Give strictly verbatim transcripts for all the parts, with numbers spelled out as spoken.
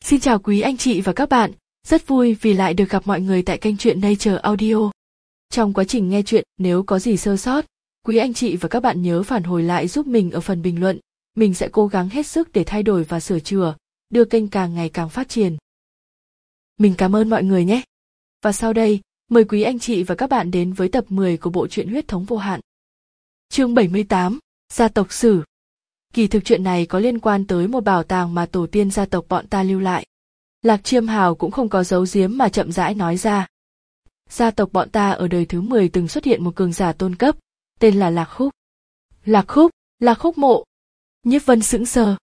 Xin chào quý anh chị và các bạn, rất vui vì lại được gặp mọi người tại kênh truyện Nature Audio. Trong quá trình nghe truyện, nếu có gì sơ sót, quý anh chị và các bạn nhớ phản hồi lại giúp mình ở phần bình luận, mình sẽ cố gắng hết sức để thay đổi và sửa chữa, đưa kênh càng ngày càng phát triển. Mình cảm ơn mọi người nhé. Và sau đây, mời quý anh chị và các bạn đến với tập mười của bộ truyện Huyết thống vô hạn. Chương bảy mươi tám, Gia tộc sử. Kỳ thực chuyện này có liên quan tới một bảo tàng mà tổ tiên gia tộc bọn ta lưu lại. Lạc Chiêm Hào cũng không có giấu giếm mà chậm rãi nói ra. Gia tộc bọn ta ở đời thứ mười từng xuất hiện một cường giả tôn cấp, tên là Lạc Khúc. Lạc Khúc, Lạc Khúc mộ. Nhiếp Vân sững sờ.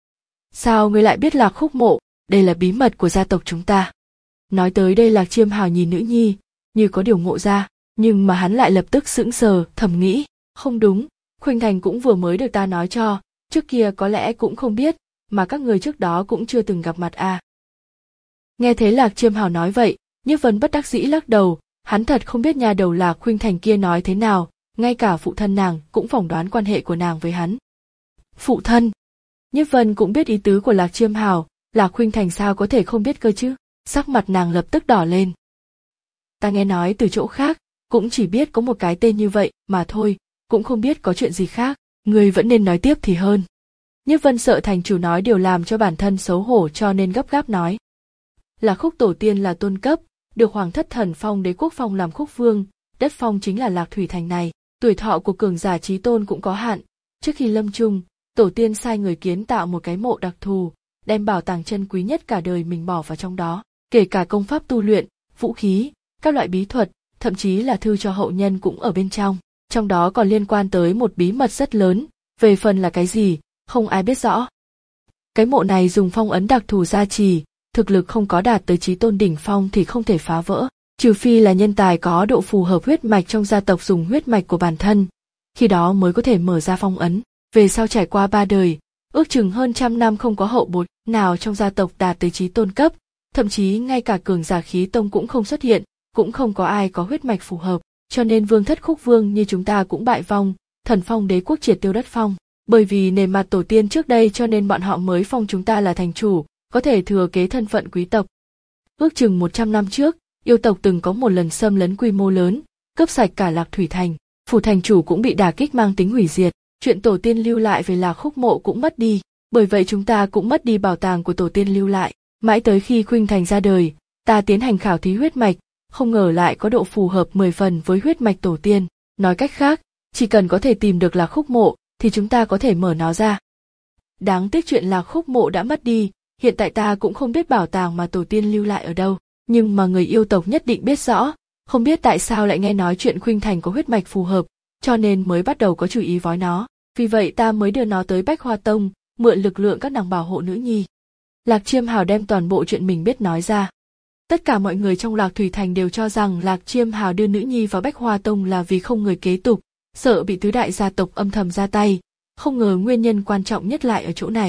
Sao ngươi lại biết Lạc Khúc mộ, đây là bí mật của gia tộc chúng ta. Nói tới đây Lạc Chiêm Hào nhìn nữ nhi, như có điều ngộ ra, nhưng mà hắn lại lập tức sững sờ, thầm nghĩ, không đúng, Khuynh Thành cũng vừa mới được ta nói cho, trước kia có lẽ cũng không biết, mà các người trước đó cũng chưa từng gặp mặt à. Nghe thấy Lạc Chiêm Hào nói vậy, Nhiếp Vân bất đắc dĩ lắc đầu, hắn thật không biết nhà đầu Lạc Khuynh Thành kia nói thế nào, ngay cả phụ thân nàng cũng phỏng đoán quan hệ của nàng với hắn. Phụ thân? Nhiếp Vân cũng biết ý tứ của Lạc Chiêm Hào, Lạc Khuynh Thành sao có thể không biết cơ chứ, sắc mặt nàng lập tức đỏ lên. Ta nghe nói từ chỗ khác, cũng chỉ biết có một cái tên như vậy mà thôi, cũng không biết có chuyện gì khác, ngươi vẫn nên nói tiếp thì hơn. Nhiếp Vân sợ thành chủ nói điều làm cho bản thân xấu hổ cho nên gấp gáp nói. Lạc Khúc tổ tiên là tôn cấp, được Hoàng thất Thần Phong Đế quốc phong làm Khúc vương, đất phong chính là Lạc Thủy thành này, tuổi thọ của cường giả chí tôn cũng có hạn. Trước khi lâm chung, tổ tiên sai người kiến tạo một cái mộ đặc thù, đem bảo tàng chân quý nhất cả đời mình bỏ vào trong đó, kể cả công pháp tu luyện, vũ khí, các loại bí thuật, thậm chí là thư cho hậu nhân cũng ở bên trong. Trong đó còn liên quan tới một bí mật rất lớn, về phần là cái gì, không ai biết rõ. Cái mộ này dùng phong ấn đặc thù gia trì, thực lực không có đạt tới chí tôn đỉnh phong thì không thể phá vỡ, trừ phi là nhân tài có độ phù hợp huyết mạch trong gia tộc dùng huyết mạch của bản thân, khi đó mới có thể mở ra phong ấn. Về sau trải qua ba đời, ước chừng hơn trăm năm không có hậu bối nào trong gia tộc đạt tới chí tôn cấp, thậm chí ngay cả cường giả khí tông cũng không xuất hiện, cũng không có ai có huyết mạch phù hợp, cho nên vương thất Khúc vương như chúng ta cũng bại vong, Thần Phong Đế quốc triệt tiêu đất phong. Bởi vì nề mặt tổ tiên trước đây cho nên bọn họ mới phong chúng ta là thành chủ, có thể thừa kế thân phận quý tộc. Ước chừng một trăm năm trước, yêu tộc từng có một lần xâm lấn quy mô lớn, cướp sạch cả Lạc Thủy thành, phủ thành chủ cũng bị đả kích mang tính hủy diệt, chuyện tổ tiên lưu lại về Lạc Khúc mộ cũng mất đi, bởi vậy chúng ta cũng mất đi bảo tàng của tổ tiên lưu lại. Mãi tới khi Khuynh Thành ra đời, ta tiến hành khảo thí huyết mạch, không ngờ lại có độ phù hợp mười phần với huyết mạch tổ tiên, nói cách khác, chỉ cần có thể tìm được Lạc Khúc mộ thì chúng ta có thể mở nó ra. Đáng tiếc chuyện Lạc Khúc mộ đã mất đi, hiện tại ta cũng không biết bảo tàng mà tổ tiên lưu lại ở đâu, nhưng mà người yêu tộc nhất định biết rõ, không biết tại sao lại nghe nói chuyện Khuynh Thành có huyết mạch phù hợp, cho nên mới bắt đầu có chủ ý vói nó, vì vậy ta mới đưa nó tới Bách Hoa Tông, mượn lực lượng các nàng bảo hộ nữ nhi. Lạc Chiêm Hào đem toàn bộ chuyện mình biết nói ra. Tất cả mọi người trong Lạc Thủy thành đều cho rằng Lạc Chiêm Hào đưa nữ nhi vào Bách Hoa Tông là vì không người kế tục, sợ bị tứ đại gia tộc âm thầm ra tay, không ngờ nguyên nhân quan trọng nhất lại ở chỗ này.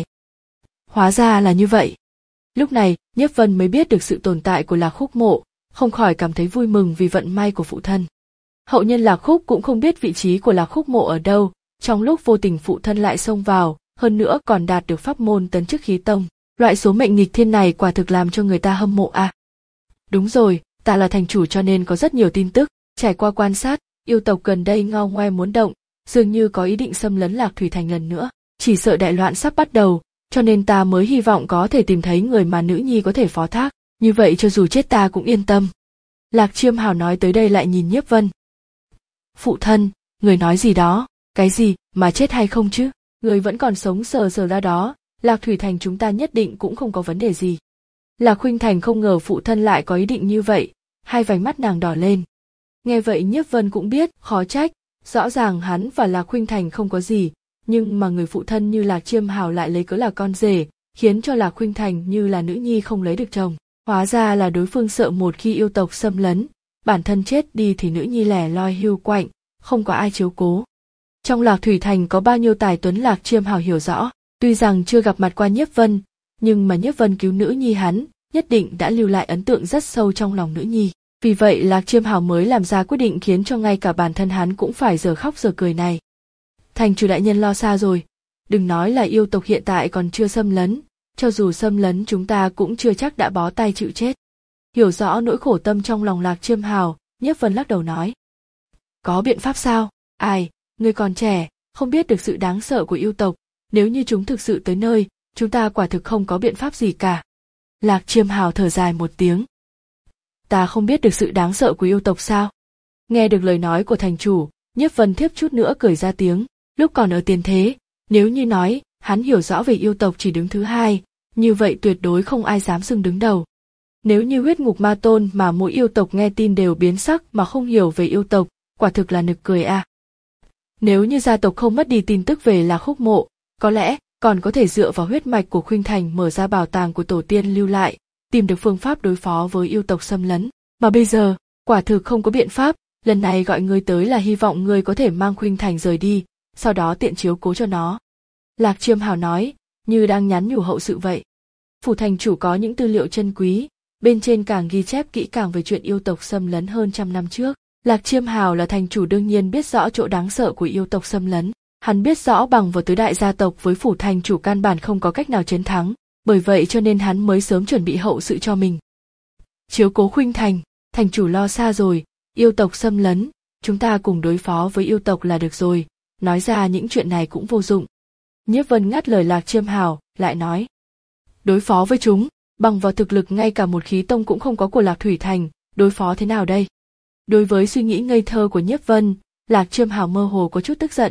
Hóa ra là như vậy. Lúc này, Nhiếp Vân mới biết được sự tồn tại của Lạc Khúc mộ, không khỏi cảm thấy vui mừng vì vận may của phụ thân. Hậu nhân Lạc Khúc cũng không biết vị trí của Lạc Khúc mộ ở đâu, trong lúc vô tình phụ thân lại xông vào, hơn nữa còn đạt được pháp môn tấn chức khí tông. Loại số mệnh nghịch thiên này quả thực làm cho người ta hâm mộ à. Đúng rồi, ta là thành chủ cho nên có rất nhiều tin tức, trải qua quan sát, yêu tộc gần đây ngao ngoe muốn động, dường như có ý định xâm lấn Lạc Thủy thành lần nữa, chỉ sợ đại loạn sắp bắt đầu, cho nên ta mới hy vọng có thể tìm thấy người mà nữ nhi có thể phó thác, như vậy cho dù chết ta cũng yên tâm. Lạc Chiêm Hào nói tới đây lại nhìn Nhiếp Vân. Phụ thân, người nói gì đó, cái gì, mà chết hay không chứ, người vẫn còn sống sờ sờ ra đó, Lạc Thủy thành chúng ta nhất định cũng không có vấn đề gì. Lạc Khuynh Thành không ngờ phụ thân lại có ý định như vậy, hai vành mắt nàng đỏ lên. Nghe vậy Nhiếp Vân cũng biết, khó trách, rõ ràng hắn và Lạc Khuynh Thành không có gì, nhưng mà người phụ thân như Lạc Chiêm Hào lại lấy cớ là con rể, khiến cho Lạc Khuynh Thành như là nữ nhi không lấy được chồng. Hóa ra là đối phương sợ một khi yêu tộc xâm lấn, bản thân chết đi thì nữ nhi lẻ loi hưu quạnh, không có ai chiếu cố. Trong Lạc Thủy thành có bao nhiêu tài tuấn Lạc Chiêm Hào hiểu rõ, tuy rằng chưa gặp mặt qua Nhiếp Vân, nhưng mà Nhiếp Vân cứu nữ nhi hắn, nhất định đã lưu lại ấn tượng rất sâu trong lòng nữ nhi. Vì vậy Lạc Chiêm Hào mới làm ra quyết định khiến cho ngay cả bản thân hắn cũng phải giờ khóc giờ cười này. Thành chủ đại nhân lo xa rồi, đừng nói là yêu tộc hiện tại còn chưa xâm lấn, cho dù xâm lấn chúng ta cũng chưa chắc đã bó tay chịu chết. Hiểu rõ nỗi khổ tâm trong lòng Lạc Chiêm Hào, Nhiếp Vân lắc đầu nói. Có biện pháp sao? Ai, ngươi còn trẻ, không biết được sự đáng sợ của yêu tộc, nếu như chúng thực sự tới nơi, chúng ta quả thực không có biện pháp gì cả. Lạc Chiêm Hào thở dài một tiếng. Ta không biết được sự đáng sợ của yêu tộc sao? Nghe được lời nói của thành chủ, Nhiếp Vân thiếp chút nữa cười ra tiếng, lúc còn ở tiền thế, nếu như nói, hắn hiểu rõ về yêu tộc chỉ đứng thứ hai, như vậy tuyệt đối không ai dám xưng đứng đầu. Nếu như huyết ngục ma tôn mà mỗi yêu tộc nghe tin đều biến sắc mà không hiểu về yêu tộc, quả thực là nực cười à. Nếu như gia tộc không mất đi tin tức về Lạc Khúc Mộ, có lẽ còn có thể dựa vào huyết mạch của Khuynh Thành mở ra bảo tàng của tổ tiên lưu lại, tìm được phương pháp đối phó với yêu tộc xâm lấn. Mà bây giờ, quả thực không có biện pháp, lần này gọi ngươi tới là hy vọng ngươi có thể mang Khuynh Thành rời đi, sau đó tiện chiếu cố cho nó. Lạc Chiêm Hào nói, như đang nhắn nhủ hậu sự vậy. Phủ thành chủ có những tư liệu chân quý, bên trên càng ghi chép kỹ càng về chuyện yêu tộc xâm lấn hơn trăm năm trước. Lạc Chiêm Hào là thành chủ đương nhiên biết rõ chỗ đáng sợ của yêu tộc xâm lấn. Hắn biết rõ bằng vào tứ đại gia tộc với phủ thành chủ căn bản không có cách nào chiến thắng, bởi vậy cho nên hắn mới sớm chuẩn bị hậu sự cho mình. Chiếu cố Khuynh Thành, thành chủ lo xa rồi, yêu tộc xâm lấn, chúng ta cùng đối phó với yêu tộc là được rồi, nói ra những chuyện này cũng vô dụng. Nhiếp Vân ngắt lời Lạc Chiêm Hào, lại nói. Đối phó với chúng, bằng vào thực lực ngay cả một khí tông cũng không có của Lạc Thủy Thành, đối phó thế nào đây? Đối với suy nghĩ ngây thơ của Nhiếp Vân, Lạc Chiêm Hào mơ hồ có chút tức giận.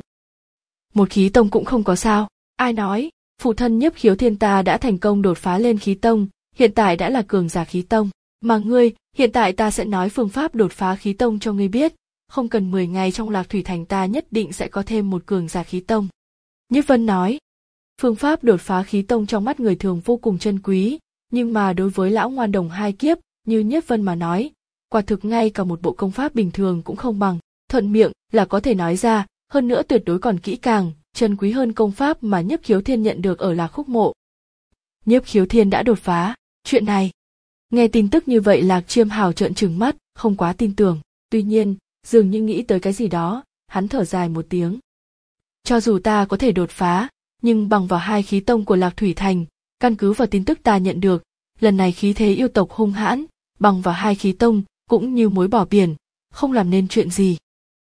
Một khí tông cũng không có sao, ai nói, phụ thân Nhiếp Khiếu Thiên ta đã thành công đột phá lên khí tông, hiện tại đã là cường giả khí tông, mà ngươi, hiện tại ta sẽ nói phương pháp đột phá khí tông cho ngươi biết, không cần mười ngày trong Lạc Thủy Thành ta nhất định sẽ có thêm một cường giả khí tông. Nhiếp Vân nói, phương pháp đột phá khí tông trong mắt người thường vô cùng chân quý, nhưng mà đối với lão ngoan đồng hai kiếp, như Nhiếp Vân mà nói, quả thực ngay cả một bộ công pháp bình thường cũng không bằng, thuận miệng là có thể nói ra, hơn nữa tuyệt đối còn kỹ càng, chân quý hơn công pháp mà Nhiếp Khiếu Thiên nhận được ở Lạc Khúc Mộ. Nhiếp Khiếu Thiên đã đột phá, chuyện này. Nghe tin tức như vậy Lạc Chiêm Hào trợn trừng mắt, không quá tin tưởng, tuy nhiên, dường như nghĩ tới cái gì đó, hắn thở dài một tiếng. Cho dù ta có thể đột phá, nhưng bằng vào hai khí tông của Lạc Thủy Thành, căn cứ vào tin tức ta nhận được, lần này khí thế yêu tộc hung hãn, bằng vào hai khí tông, cũng như muối bỏ biển, không làm nên chuyện gì.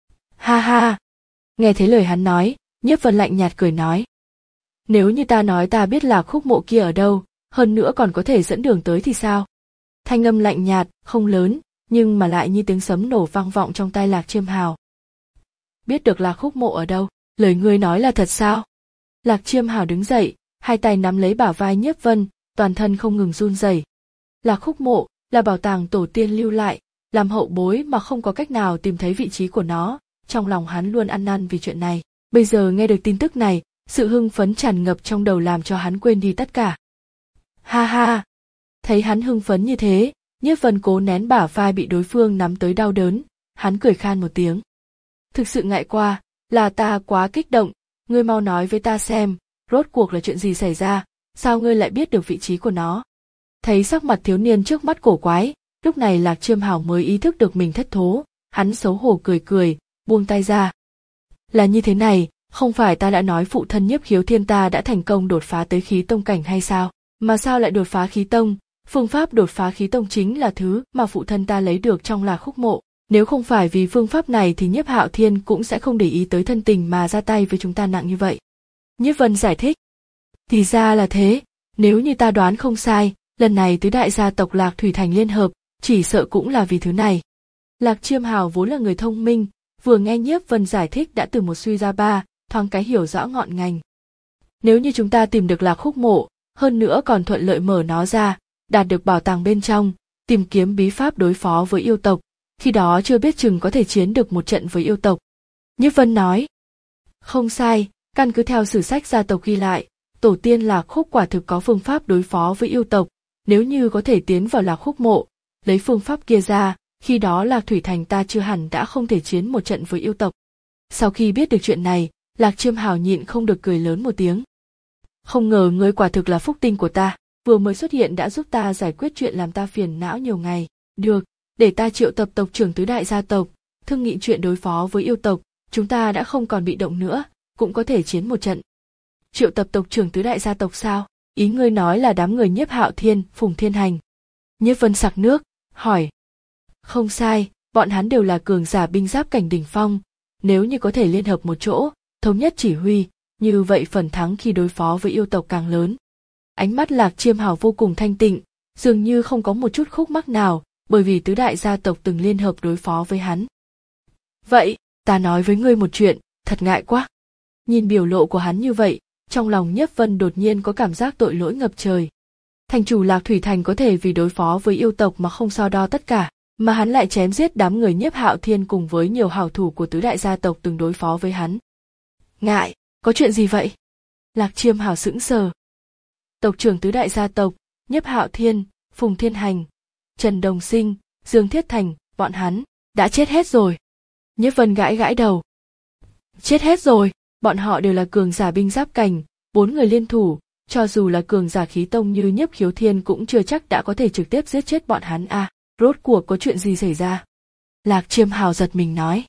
Ha ha! Nghe thấy lời hắn nói, Nhiếp Vân lạnh nhạt cười nói. Nếu như ta nói ta biết Lạc Khúc Mộ kia ở đâu, hơn nữa còn có thể dẫn đường tới thì sao? Thanh âm lạnh nhạt, không lớn, nhưng mà lại như tiếng sấm nổ vang vọng trong tai Lạc Chiêm Hào. Biết được Lạc Khúc Mộ ở đâu, lời ngươi nói là thật sao? Lạc Chiêm Hào đứng dậy, hai tay nắm lấy bả vai Nhiếp Vân, toàn thân không ngừng run rẩy. Lạc Khúc Mộ là bảo tàng tổ tiên lưu lại, làm hậu bối mà không có cách nào tìm thấy vị trí của nó, trong lòng hắn luôn ăn năn vì chuyện này. Bây giờ nghe được tin tức này, sự hưng phấn tràn ngập trong đầu làm cho hắn quên đi tất cả. Ha ha! Thấy hắn hưng phấn như thế, Nhiếp Vân cố nén bả vai bị đối phương nắm tới đau đớn, hắn cười khan một tiếng. Thực sự ngại qua, là ta quá kích động, ngươi mau nói với ta xem, rốt cuộc là chuyện gì xảy ra, sao ngươi lại biết được vị trí của nó? Thấy sắc mặt thiếu niên trước mắt cổ quái, lúc này Lạc Chiêm Hào mới ý thức được mình thất thố, hắn xấu hổ cười cười, buông tay ra. Là như thế này, không phải ta đã nói phụ thân Nhiếp Khiếu Thiên ta đã thành công đột phá tới khí tông cảnh hay sao? Mà sao lại đột phá khí tông? Phương pháp đột phá khí tông chính là thứ mà phụ thân ta lấy được trong Lạc Khúc Mộ. Nếu không phải vì phương pháp này thì Nhiếp Hạo Thiên cũng sẽ không để ý tới thân tình mà ra tay với chúng ta nặng như vậy. Nhiếp Vân giải thích. Thì ra là thế, nếu như ta đoán không sai, lần này tứ đại gia tộc Lạc Thủy Thành liên hợp, chỉ sợ cũng là vì thứ này. Lạc Chiêm Hào vốn là người thông minh, vừa nghe Nhiếp Vân giải thích đã từ một suy ra ba, thoáng cái hiểu rõ ngọn ngành. Nếu như chúng ta tìm được Lạc Khúc Mộ, hơn nữa còn thuận lợi mở nó ra, đạt được bảo tàng bên trong, tìm kiếm bí pháp đối phó với yêu tộc, khi đó chưa biết chừng có thể chiến được một trận với yêu tộc. Nhiếp Vân nói. Không sai, căn cứ theo sử sách gia tộc ghi lại, tổ tiên Lạc Khúc quả thực có phương pháp đối phó với yêu tộc, nếu như có thể tiến vào Lạc Khúc Mộ, lấy phương pháp kia ra, khi đó Lạc Thủy Thành ta chưa hẳn đã không thể chiến một trận với yêu tộc. Sau khi biết được chuyện này, Lạc Chiêm Hào nhịn không được cười lớn một tiếng. Không ngờ ngươi quả thực là phúc tinh của ta, vừa mới xuất hiện đã giúp ta giải quyết chuyện làm ta phiền não nhiều ngày. Được, để ta triệu tập tộc trưởng tứ đại gia tộc, thương nghị chuyện đối phó với yêu tộc, chúng ta đã không còn bị động nữa, cũng có thể chiến một trận. Triệu tập tộc trưởng tứ đại gia tộc sao? Ý ngươi nói là đám người Nhiếp Hạo Thiên, Phùng Thiên Hành. Nhiếp Vân sặc nước, hỏi. Không sai, bọn hắn đều là cường giả binh giáp cảnh đỉnh phong, nếu như có thể liên hợp một chỗ, thống nhất chỉ huy, như vậy phần thắng khi đối phó với yêu tộc càng lớn. Ánh mắt Lạc Chiêm Hào vô cùng thanh tịnh, dường như không có một chút khúc mắc nào, bởi vì tứ đại gia tộc từng liên hợp đối phó với hắn. Vậy, ta nói với ngươi một chuyện, thật ngại quá. Nhìn biểu lộ của hắn như vậy, trong lòng Nhiếp Vân đột nhiên có cảm giác tội lỗi ngập trời. Thành chủ Lạc Thủy Thành có thể vì đối phó với yêu tộc mà không so đo tất cả, mà hắn lại chém giết đám người Nhiếp Hạo Thiên cùng với nhiều hảo thủ của tứ đại gia tộc từng đối phó với hắn. Ngại, có chuyện gì vậy? Lạc Chiêm Hào sững sờ. Tộc trưởng tứ đại gia tộc, Nhiếp Hạo Thiên, Phùng Thiên Hành, Trần Đồng Sinh, Dương Thiết Thành, bọn hắn đã chết hết rồi. Nhiếp Vân gãi gãi đầu. Chết hết rồi, bọn họ đều là cường giả binh giáp cảnh, bốn người liên thủ, cho dù là cường giả khí tông như Nhiếp Khiếu Thiên cũng chưa chắc đã có thể trực tiếp giết chết bọn hắn à, rốt cuộc có chuyện gì xảy ra? Lạc Chiêm Hào giật mình nói.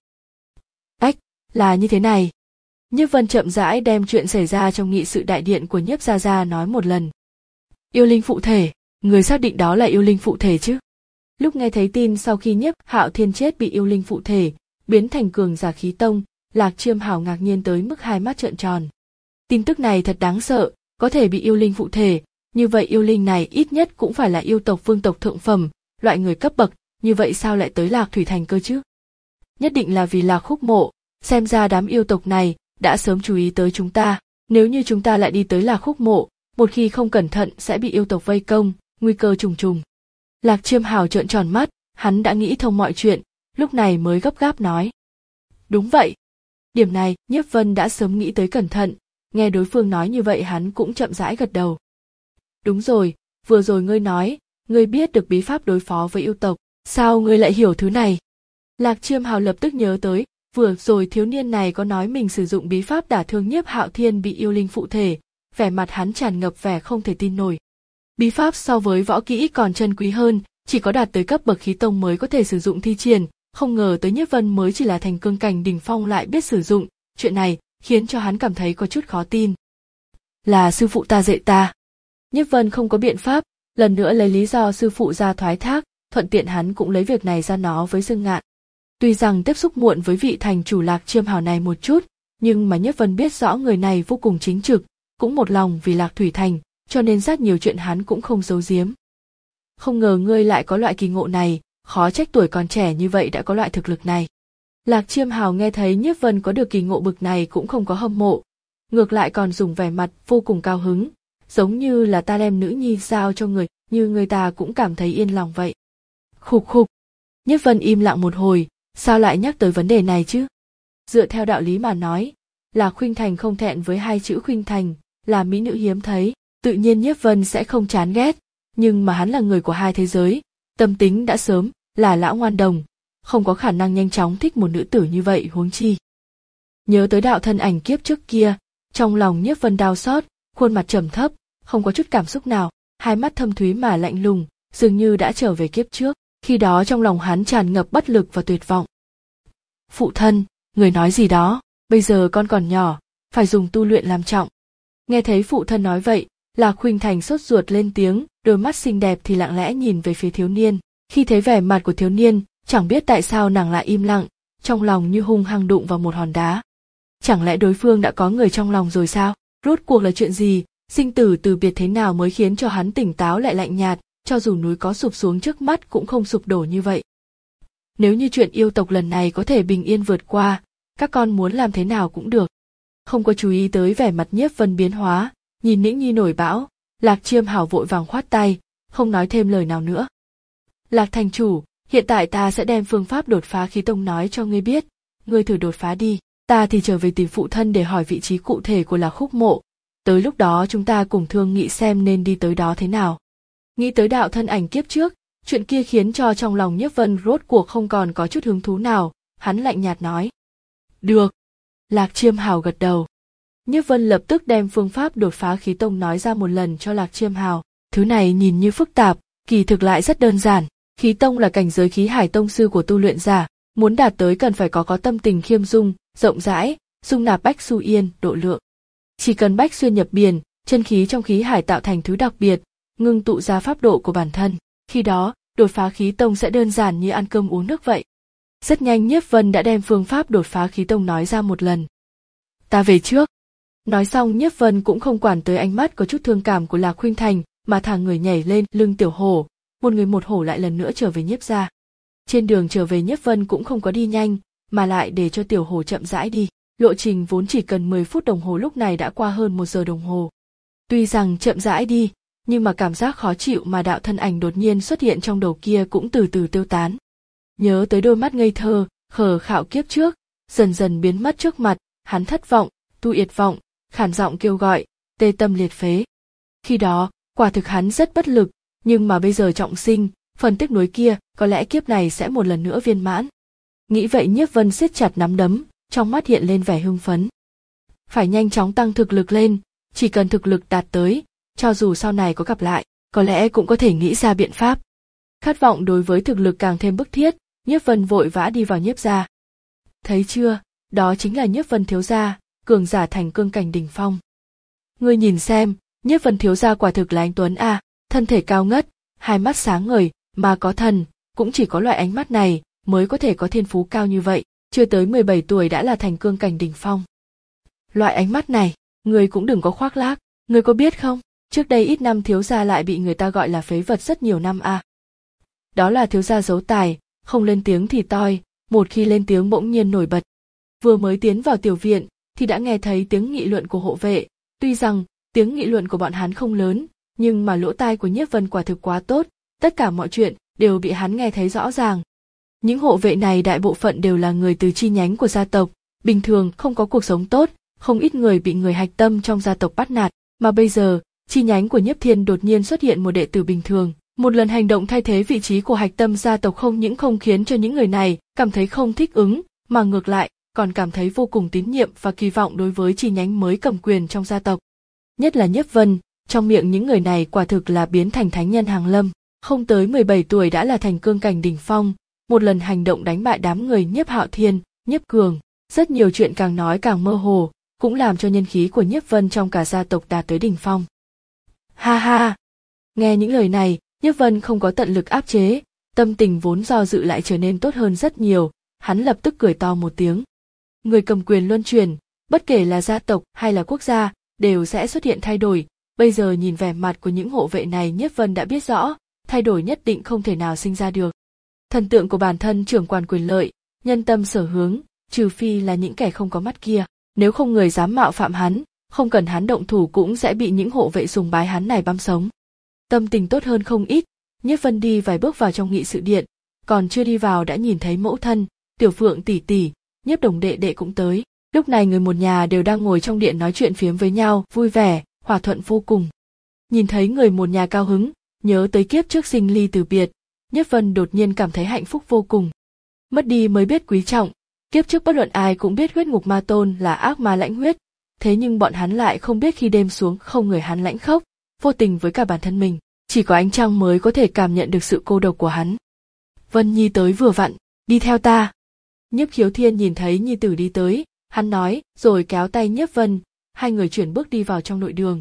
Ách, là như thế này. Nhiếp Vân chậm rãi đem chuyện xảy ra trong nghị sự đại điện của Nhiếp gia gia nói một lần. Yêu linh phụ thể, người xác định đó là yêu linh phụ thể chứ? Lúc nghe thấy tin sau khi Nhiếp Hạo Thiên chết bị yêu linh phụ thể, biến thành cường giả khí tông, Lạc Chiêm Hào ngạc nhiên tới mức hai mắt trợn tròn. Tin tức này thật đáng sợ, có thể bị yêu linh phụ thể, như vậy yêu linh này ít nhất cũng phải là yêu tộc vương tộc thượng phẩm, loại người cấp bậc, như vậy sao lại tới Lạc Thủy Thành cơ chứ? Nhất định là vì Lạc Khúc Mộ, xem ra đám yêu tộc này đã sớm chú ý tới chúng ta, nếu như chúng ta lại đi tới Lạc Khúc Mộ, một khi không cẩn thận sẽ bị yêu tộc vây công, nguy cơ trùng trùng. Lạc Chiêm Hào trợn tròn mắt, hắn đã nghĩ thông mọi chuyện, lúc này mới gấp gáp nói. Đúng vậy. Điểm này, Nhiếp Vân đã sớm nghĩ tới cẩn thận, nghe đối phương nói như vậy hắn cũng chậm rãi gật đầu. Đúng rồi, vừa rồi ngươi nói, ngươi biết được bí pháp đối phó với yêu tộc, sao ngươi lại hiểu thứ này? Lạc Chiêm Hào lập tức nhớ tới, vừa rồi thiếu niên này có nói mình sử dụng bí pháp đả thương Nhiếp Hạo Thiên bị yêu linh phụ thể, vẻ mặt hắn tràn ngập vẻ không thể tin nổi. Bí pháp so với võ kỹ còn chân quý hơn, chỉ có đạt tới cấp bậc khí tông mới có thể sử dụng thi triển, không ngờ tới Nhiếp Vân mới chỉ là thành cương cảnh đỉnh phong lại biết sử dụng, chuyện này khiến cho hắn cảm thấy có chút khó tin. Là sư phụ ta dạy ta. Nhiếp Vân không có biện pháp, lần nữa lấy lý do sư phụ ra thoái thác, thuận tiện hắn cũng lấy việc này ra nó với Dương Ngạn. Tuy rằng tiếp xúc muộn với vị thành chủ Lạc Chiêm Hào này một chút, nhưng mà Nhiếp Vân biết rõ người này vô cùng chính trực, cũng một lòng vì Lạc Thủy Thành, cho nên rất nhiều chuyện hắn cũng không giấu giếm. Không ngờ ngươi lại có loại kỳ ngộ này, khó trách tuổi còn trẻ như vậy đã có loại thực lực này. Lạc Chiêm Hào nghe thấy Nhiếp Vân có được kỳ ngộ bực này cũng không có hâm mộ, ngược lại còn dùng vẻ mặt vô cùng cao hứng, giống như là ta đem nữ nhi giao cho người, như người ta cũng cảm thấy yên lòng vậy. Khục khục. Nhiếp Vân im lặng một hồi, sao lại nhắc tới vấn đề này chứ? Dựa theo đạo lý mà nói, là Khuynh Thành không thẹn với hai chữ Khuynh Thành, là mỹ nữ hiếm thấy, tự nhiên Nhiếp Vân sẽ không chán ghét, nhưng mà hắn là người của hai thế giới, tâm tính đã sớm là lão ngoan đồng, không có khả năng nhanh chóng thích một nữ tử như vậy huống chi. Nhớ tới đạo thân ảnh kiếp trước kia, trong lòng Nhiếp Vân đau xót, khuôn mặt trầm thấp, không có chút cảm xúc nào, hai mắt thâm thúy mà lạnh lùng, dường như đã trở về kiếp trước, khi đó trong lòng hắn tràn ngập bất lực và tuyệt vọng. Phụ thân, người nói gì đó, bây giờ con còn nhỏ, phải dùng tu luyện làm trọng. Nghe thấy phụ thân nói vậy, Lạc Khuynh Thành sốt ruột lên tiếng, đôi mắt xinh đẹp thì lặng lẽ nhìn về phía thiếu niên, khi thấy vẻ mặt của thiếu niên, chẳng biết tại sao nàng lại im lặng, trong lòng như hung hăng đụng vào một hòn đá. Chẳng lẽ đối phương đã có người trong lòng rồi sao? Rốt cuộc là chuyện gì, sinh tử từ biệt thế nào mới khiến cho hắn tỉnh táo lại lạnh nhạt, cho dù núi có sụp xuống trước mắt cũng không sụp đổ như vậy. Nếu như chuyện yêu tộc lần này có thể bình yên vượt qua, các con muốn làm thế nào cũng được. Không có chú ý tới vẻ mặt Nhiếp Vân biến hóa, nhìn Nĩnh Nhi nổi bão, Lạc Chiêm Hào vội vàng khoát tay, không nói thêm lời nào nữa. Lạc thành chủ, hiện tại ta sẽ đem phương pháp đột phá khí tông nói cho ngươi biết, ngươi thử đột phá đi, ta thì trở về tìm phụ thân để hỏi vị trí cụ thể của Lạc Khúc Mộ, tới lúc đó chúng ta cùng thương nghị xem nên đi tới đó thế nào. Nghĩ tới đạo thân ảnh kiếp trước, chuyện kia khiến cho trong lòng Nhiếp Vân rốt cuộc không còn có chút hứng thú nào, hắn lạnh nhạt nói. Được. Lạc Chiêm Hào gật đầu. Nhiếp Vân lập tức đem phương pháp đột phá khí tông nói ra một lần cho Lạc Chiêm Hào, thứ này nhìn như phức tạp, kỳ thực lại rất đơn giản, khí tông là cảnh giới khí hải tông sư của tu luyện giả, muốn đạt tới cần phải có có tâm tình khiêm dung, rộng rãi, dung nạp bách xu yên, độ lượng. Chỉ cần bách xuyên nhập biển, chân khí trong khí hải tạo thành thứ đặc biệt, ngưng tụ ra pháp độ của bản thân. Khi đó, đột phá khí tông sẽ đơn giản như ăn cơm uống nước vậy. Rất nhanh Nhiếp Vân đã đem phương pháp đột phá khí tông nói ra một lần. Ta về trước. Nói xong Nhiếp Vân cũng không quản tới ánh mắt có chút thương cảm của Lạc Khuynh Thành, mà thả người nhảy lên lưng tiểu hổ, một người một hổ lại lần nữa trở về Nhiếp gia. Trên đường trở về Nhiếp Vân cũng không có đi nhanh, mà lại để cho tiểu hổ chậm rãi đi. Lộ trình vốn chỉ cần mười phút đồng hồ lúc này đã qua hơn một giờ đồng hồ. Tuy rằng chậm rãi đi, nhưng mà cảm giác khó chịu mà đạo thân ảnh đột nhiên xuất hiện trong đầu kia cũng từ từ tiêu tán. Nhớ tới đôi mắt ngây thơ, khờ khạo kiếp trước, dần dần biến mất trước mặt, hắn thất vọng, tu yệt vọng, khản giọng kêu gọi, tê tâm liệt phế. Khi đó, quả thực hắn rất bất lực, nhưng mà bây giờ trọng sinh, phần tiếc nuối kia, có lẽ kiếp này sẽ một lần nữa viên mãn. Nghĩ vậy Nhiếp Vân siết chặt nắm đấm, trong mắt hiện lên vẻ hưng phấn. Phải nhanh chóng tăng thực lực lên, chỉ cần thực lực đạt tới, cho dù sau này có gặp lại, có lẽ cũng có thể nghĩ ra biện pháp. Khát vọng đối với thực lực càng thêm bức thiết, Nhiếp Vân vội vã đi vào Nhiếp gia. Thấy chưa, đó chính là Nhiếp Vân thiếu gia, cường giả thành cương cảnh đỉnh phong. Ngươi nhìn xem, Nhiếp Vân thiếu gia quả thực là anh tuấn a, à, thân thể cao ngất, hai mắt sáng ngời, mà có thần, cũng chỉ có loại ánh mắt này mới có thể có thiên phú cao như vậy, chưa tới mười bảy tuổi đã là thành cương cảnh đỉnh phong. Loại ánh mắt này, ngươi cũng đừng có khoác lác, ngươi có biết không, trước đây ít năm thiếu gia lại bị người ta gọi là phế vật rất nhiều năm a. À. Đó là thiếu gia giấu tài, không lên tiếng thì toi, một khi lên tiếng bỗng nhiên nổi bật. Vừa mới tiến vào tiểu viện thì đã nghe thấy tiếng nghị luận của hộ vệ, tuy rằng tiếng nghị luận của bọn hắn không lớn, nhưng mà lỗ tai của Nhiếp Vân quả thực quá tốt, tất cả mọi chuyện đều bị hắn nghe thấy rõ ràng. Những hộ vệ này đại bộ phận đều là người từ chi nhánh của gia tộc, bình thường không có cuộc sống tốt, không ít người bị người hạch tâm trong gia tộc bắt nạt, mà bây giờ, chi nhánh của Nhiếp Thiên đột nhiên xuất hiện một đệ tử bình thường, một lần hành động thay thế vị trí của hạch tâm gia tộc không những không khiến cho những người này cảm thấy không thích ứng, mà ngược lại còn cảm thấy vô cùng tín nhiệm và kỳ vọng đối với chi nhánh mới cầm quyền trong gia tộc. Nhất là Nhiếp Vân, trong miệng những người này quả thực là biến thành thánh nhân hàng lâm, không tới mười bảy tuổi đã là thành cương cảnh đỉnh phong, một lần hành động đánh bại đám người Nhiếp Hạo Thiên, Nhiếp Cường, rất nhiều chuyện càng nói càng mơ hồ, cũng làm cho nhân khí của Nhiếp Vân trong cả gia tộc đạt tới đỉnh phong. Ha ha! Nghe những lời này, Nhiếp Vân không có tận lực áp chế, tâm tình vốn do dự lại trở nên tốt hơn rất nhiều, hắn lập tức cười to một tiếng. Người cầm quyền luân chuyển, bất kể là gia tộc hay là quốc gia, đều sẽ xuất hiện thay đổi, bây giờ nhìn vẻ mặt của những hộ vệ này Nhiếp Vân đã biết rõ, thay đổi nhất định không thể nào sinh ra được. Thần tượng của bản thân trưởng quản quyền lợi, nhân tâm sở hướng, trừ phi là những kẻ không có mắt kia, nếu không người dám mạo phạm hắn, không cần hắn động thủ cũng sẽ bị những hộ vệ sùng bái hắn này băm sống. Tâm tình tốt hơn không ít, Nhiếp Vân đi vài bước vào trong nghị sự điện, còn chưa đi vào đã nhìn thấy mẫu thân, Tiểu Phượng tỷ tỷ, Nhiếp Đồng đệ đệ cũng tới. Lúc này người một nhà đều đang ngồi trong điện nói chuyện phiếm với nhau, vui vẻ, hòa thuận vô cùng. Nhìn thấy người một nhà cao hứng, nhớ tới kiếp trước sinh ly từ biệt, Nhiếp Vân đột nhiên cảm thấy hạnh phúc vô cùng. Mất đi mới biết quý trọng, kiếp trước bất luận ai cũng biết huyết ngục ma tôn là ác ma lãnh huyết, thế nhưng bọn hắn lại không biết khi đêm xuống không người hắn lãnh khốc, vô tình với cả bản thân mình, chỉ có ánh trăng mới có thể cảm nhận được sự cô độc của hắn. Vân Nhi tới vừa vặn, đi theo ta. Nhiếp Khiếu Thiên nhìn thấy nhi tử đi tới, hắn nói, rồi kéo tay Nhiếp Vân, hai người chuyển bước đi vào trong nội đường.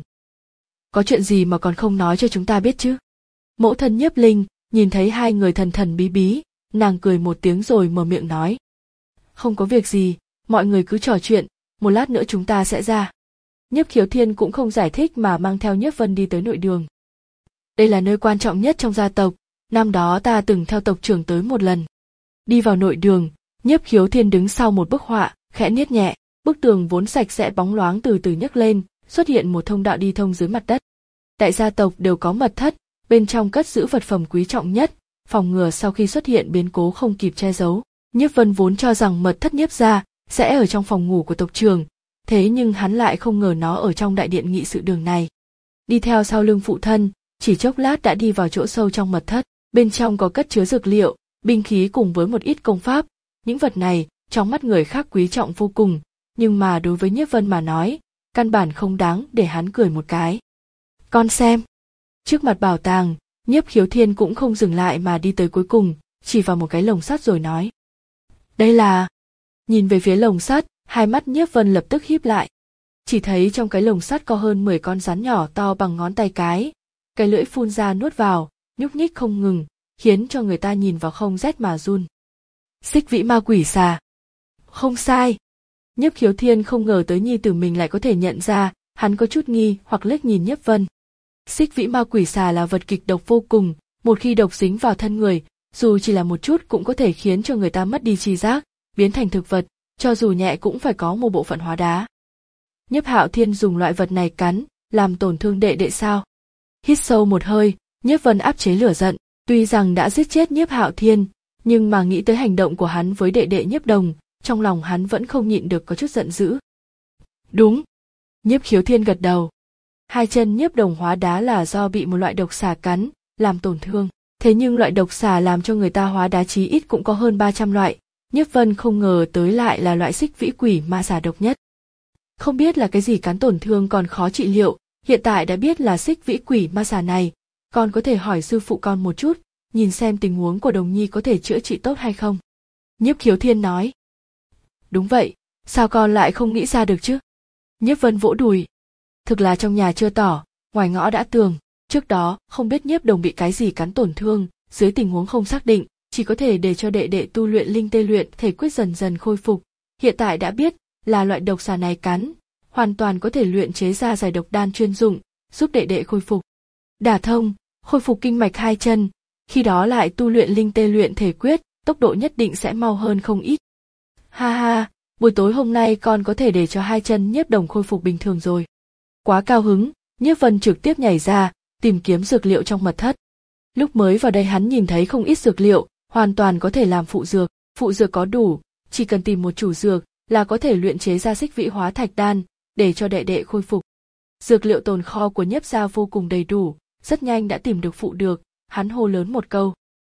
Có chuyện gì mà còn không nói cho chúng ta biết chứ? Mẫu thân Nhiếp Linh nhìn thấy hai người thần thần bí bí, nàng cười một tiếng rồi mở miệng nói. Không có việc gì, mọi người cứ trò chuyện, một lát nữa chúng ta sẽ ra. Nhiếp Khiếu Thiên cũng không giải thích mà mang theo Nhiếp Vân đi tới nội đường. Đây là nơi quan trọng nhất trong gia tộc, năm đó ta từng theo tộc trưởng tới một lần. Đi vào nội đường, Nhiếp Khiếu Thiên đứng sau một bức họa, khẽ niết nhẹ, bức tường vốn sạch sẽ bóng loáng từ từ nhấc lên, xuất hiện một thông đạo đi thông dưới mặt đất. Đại gia tộc đều có mật thất, bên trong cất giữ vật phẩm quý trọng nhất, phòng ngừa sau khi xuất hiện biến cố không kịp che giấu. Nhiếp Vân vốn cho rằng mật thất Nhiếp gia sẽ ở trong phòng ngủ của tộc trưởng, thế nhưng hắn lại không ngờ nó ở trong đại điện nghị sự đường này. Đi theo sau lưng phụ thân, chỉ chốc lát đã đi vào chỗ sâu trong mật thất, bên trong có cất chứa dược liệu, binh khí cùng với một ít công pháp. Những vật này, trong mắt người khác quý trọng vô cùng, nhưng mà đối với Nhiếp Vân mà nói, căn bản không đáng để hắn cười một cái. Con xem. Trước mặt bảo tàng, Nhiếp Khiếu Thiên cũng không dừng lại mà đi tới cuối cùng, chỉ vào một cái lồng sắt rồi nói. Đây là... Nhìn về phía lồng sắt, hai mắt Nhiếp Vân lập tức híp lại. chỉ thấy trong cái lồng sắt có hơn mười con rắn nhỏ to bằng ngón tay cái, cái lưỡi phun ra nuốt vào, nhúc nhích không ngừng, khiến cho người ta nhìn vào không rét mà run. Xích vĩ ma quỷ xà. Không sai. Nhiếp Khiếu Thiên không ngờ tới nhi tử mình lại có thể nhận ra, hắn có chút nghi hoặc liếc nhìn Nhiếp Vân. Xích vĩ ma quỷ xà là vật kịch độc vô cùng, một khi độc dính vào thân người, dù chỉ là một chút cũng có thể khiến cho người ta mất đi tri giác, biến thành thực vật, cho dù nhẹ cũng phải có một bộ phận hóa đá. Nhiếp Hạo Thiên dùng loại vật này cắn, làm tổn thương đệ đệ sao? Hít sâu một hơi, Nhiếp Vân áp chế lửa giận, tuy rằng đã giết chết Nhiếp Hạo Thiên, nhưng mà nghĩ tới hành động của hắn với đệ đệ Nhiếp Đồng, trong lòng hắn vẫn không nhịn được có chút giận dữ. Đúng. Nhiếp Khiếu Thiên gật đầu. Hai chân Nhiếp Đồng hóa đá là do bị một loại độc xà cắn, làm tổn thương. Thế nhưng loại độc xà làm cho người ta hóa đá chí ít cũng có hơn ba trăm loại. Nhiếp Vân không ngờ tới lại là loại xích vĩ quỷ ma xà độc nhất. Không biết là cái gì cắn tổn thương còn khó trị liệu, hiện tại đã biết là xích vĩ quỷ ma xà này, con có thể hỏi sư phụ con một chút, nhìn xem tình huống của Đồng Nhi có thể chữa trị tốt hay không. Nhiếp Khiếu Thiên nói. Đúng vậy, sao con lại không nghĩ ra được chứ? Nhiếp Vân vỗ đùi. Thực là trong nhà chưa tỏ, ngoài ngõ đã tường, trước đó không biết Nhiếp Đồng bị cái gì cắn tổn thương, dưới tình huống không xác định, chỉ có thể để cho đệ đệ tu luyện linh tê luyện thể quyết dần dần khôi phục. Hiện tại đã biết là loại độc xà này cắn, hoàn toàn có thể luyện chế ra giải độc đan chuyên dụng, giúp đệ đệ khôi phục. Đả thông, khôi phục kinh mạch hai chân, khi đó lại tu luyện linh tê luyện thể quyết, tốc độ nhất định sẽ mau hơn không ít. Ha ha, buổi tối hôm nay con có thể để cho hai chân Nhiếp Đồng khôi phục bình thường rồi. Quá cao hứng, Nhiếp Vân trực tiếp nhảy ra, tìm kiếm dược liệu trong mật thất. Lúc mới vào đây hắn nhìn thấy không ít dược liệu, hoàn toàn có thể làm phụ dược, phụ dược có đủ, chỉ cần tìm một chủ dược là có thể luyện chế ra xích vĩ hóa thạch đan, để cho đệ đệ khôi phục. Dược liệu tồn kho của Nhiếp gia vô cùng đầy đủ, rất nhanh đã tìm được phụ được, hắn hô lớn một câu.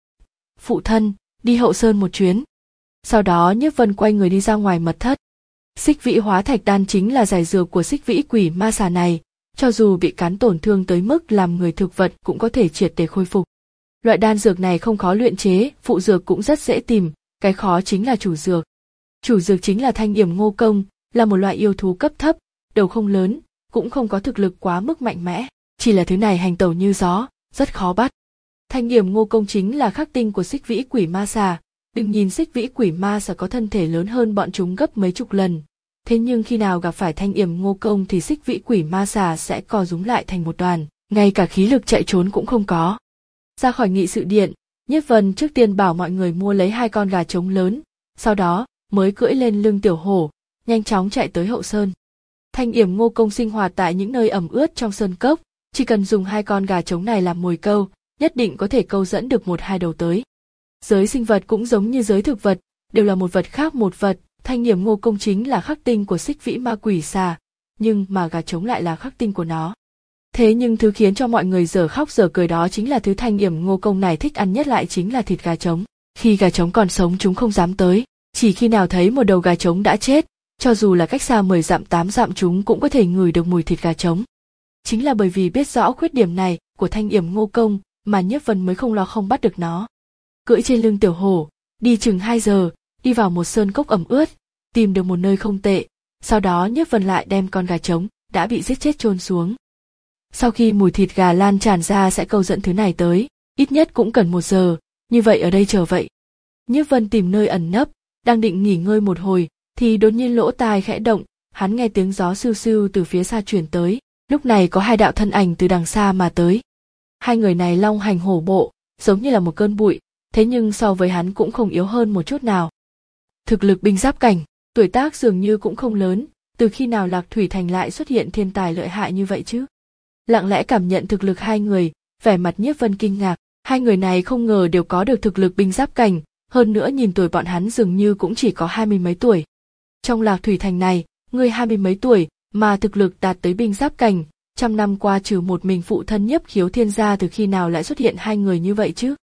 Phụ thân, đi Hậu Sơn một chuyến. Sau đó Nhiếp Vân quay người đi ra ngoài mật thất. Xích vĩ hóa thạch đan chính là giải dược của xích vĩ quỷ ma xà này, cho dù bị cắn tổn thương tới mức làm người thực vật cũng có thể triệt để khôi phục. Loại đan dược này không khó luyện chế, phụ dược cũng rất dễ tìm, cái khó chính là chủ dược. Chủ dược chính là Thanh Yểm Ngô Công, là một loại yêu thú cấp thấp, đầu không lớn, cũng không có thực lực quá mức mạnh mẽ, chỉ là thứ này hành tẩu như gió, rất khó bắt. Thanh Yểm Ngô Công chính là khắc tinh của xích vĩ quỷ ma xà, đừng nhìn xích vĩ quỷ ma xà có thân thể lớn hơn bọn chúng gấp mấy chục lần, thế nhưng khi nào gặp phải Thanh Yểm Ngô Công thì xích vĩ quỷ ma xà sẽ co rúm lại thành một đoàn, ngay cả khí lực chạy trốn cũng không có. Ra khỏi nghị sự điện, Nhiếp Vân trước tiên bảo mọi người mua lấy hai con gà trống lớn, sau đó mới cưỡi lên lưng tiểu hổ, nhanh chóng chạy tới Hậu Sơn. Thanh Yểm Ngô Công sinh hoạt tại những nơi ẩm ướt trong sơn cốc, chỉ cần dùng hai con gà trống này làm mồi câu, nhất định có thể câu dẫn được một hai đầu tới. Giới sinh vật cũng giống như giới thực vật, đều là một vật khác một vật, Thanh Yểm Ngô Công chính là khắc tinh của xích vĩ ma quỷ xà, nhưng mà gà trống lại là khắc tinh của nó. Thế nhưng thứ khiến cho mọi người dở khóc dở cười đó chính là thứ Thanh Yểm Ngô Công này thích ăn nhất lại chính là thịt gà trống. Khi gà trống còn sống chúng không dám tới, chỉ khi nào thấy một đầu gà trống đã chết, cho dù là cách xa mười dặm tám dặm chúng cũng có thể ngửi được mùi thịt gà trống. Chính là bởi vì biết rõ khuyết điểm này của Thanh Yểm Ngô Công mà Nhiếp Vân mới không lo không bắt được nó. Cưỡi trên lưng tiểu hổ, đi chừng hai giờ, đi vào một sơn cốc ẩm ướt, tìm được một nơi không tệ, sau đó Nhiếp Vân lại đem con gà trống đã bị giết chết chôn xuống. Sau khi mùi thịt gà lan tràn ra sẽ câu dẫn thứ này tới, ít nhất cũng cần một giờ, như vậy ở đây chờ vậy. Nhiếp Vân tìm nơi ẩn nấp, đang định nghỉ ngơi một hồi, thì đột nhiên lỗ tai khẽ động, hắn nghe tiếng gió sưu sưu từ phía xa truyền tới, lúc này có hai đạo thân ảnh từ đằng xa mà tới. Hai người này long hành hổ bộ, giống như là một cơn bụi, thế nhưng so với hắn cũng không yếu hơn một chút nào. Thực lực binh giáp cảnh, tuổi tác dường như cũng không lớn, từ khi nào Lạc Thủy Thành lại xuất hiện thiên tài lợi hại như vậy chứ? Lặng lẽ cảm nhận thực lực hai người, vẻ mặt Nhiếp Vân kinh ngạc, hai người này không ngờ đều có được thực lực binh giáp cảnh, hơn nữa nhìn tuổi bọn hắn dường như cũng chỉ có hai mươi mấy tuổi. Trong Lạc Thủy Thành này, người hai mươi mấy tuổi mà thực lực đạt tới binh giáp cảnh, trăm năm qua trừ một mình phụ thân Nhiếp Khiếu Thiên gia từ khi nào lại xuất hiện hai người như vậy chứ?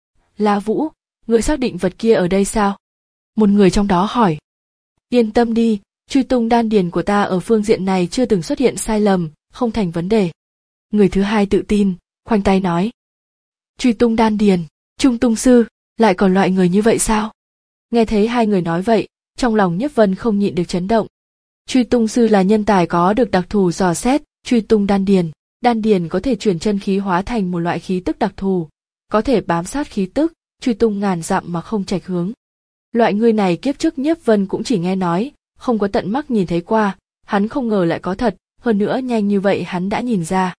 La Vũ, ngươi xác định vật kia ở đây sao? Một người trong đó hỏi. Yên tâm đi, truy tung đan điền của ta ở phương diện này chưa từng xuất hiện sai lầm, không thành vấn đề. Người thứ hai tự tin, khoanh tay nói. Truy tung đan điền, Trung tung sư, lại còn loại người như vậy sao? Nghe thấy hai người nói vậy, trong lòng Nhiếp Vân không nhịn được chấn động. Truy tung sư là nhân tài có được đặc thù dò xét, truy tung đan điền. Đan điền có thể chuyển chân khí hóa thành một loại khí tức đặc thù, có thể bám sát khí tức, truy tung ngàn dặm mà không chệch hướng. Loại người này kiếp trước Nhiếp Vân cũng chỉ nghe nói, không có tận mắt nhìn thấy qua, hắn không ngờ lại có thật, hơn nữa nhanh như vậy hắn đã nhìn ra.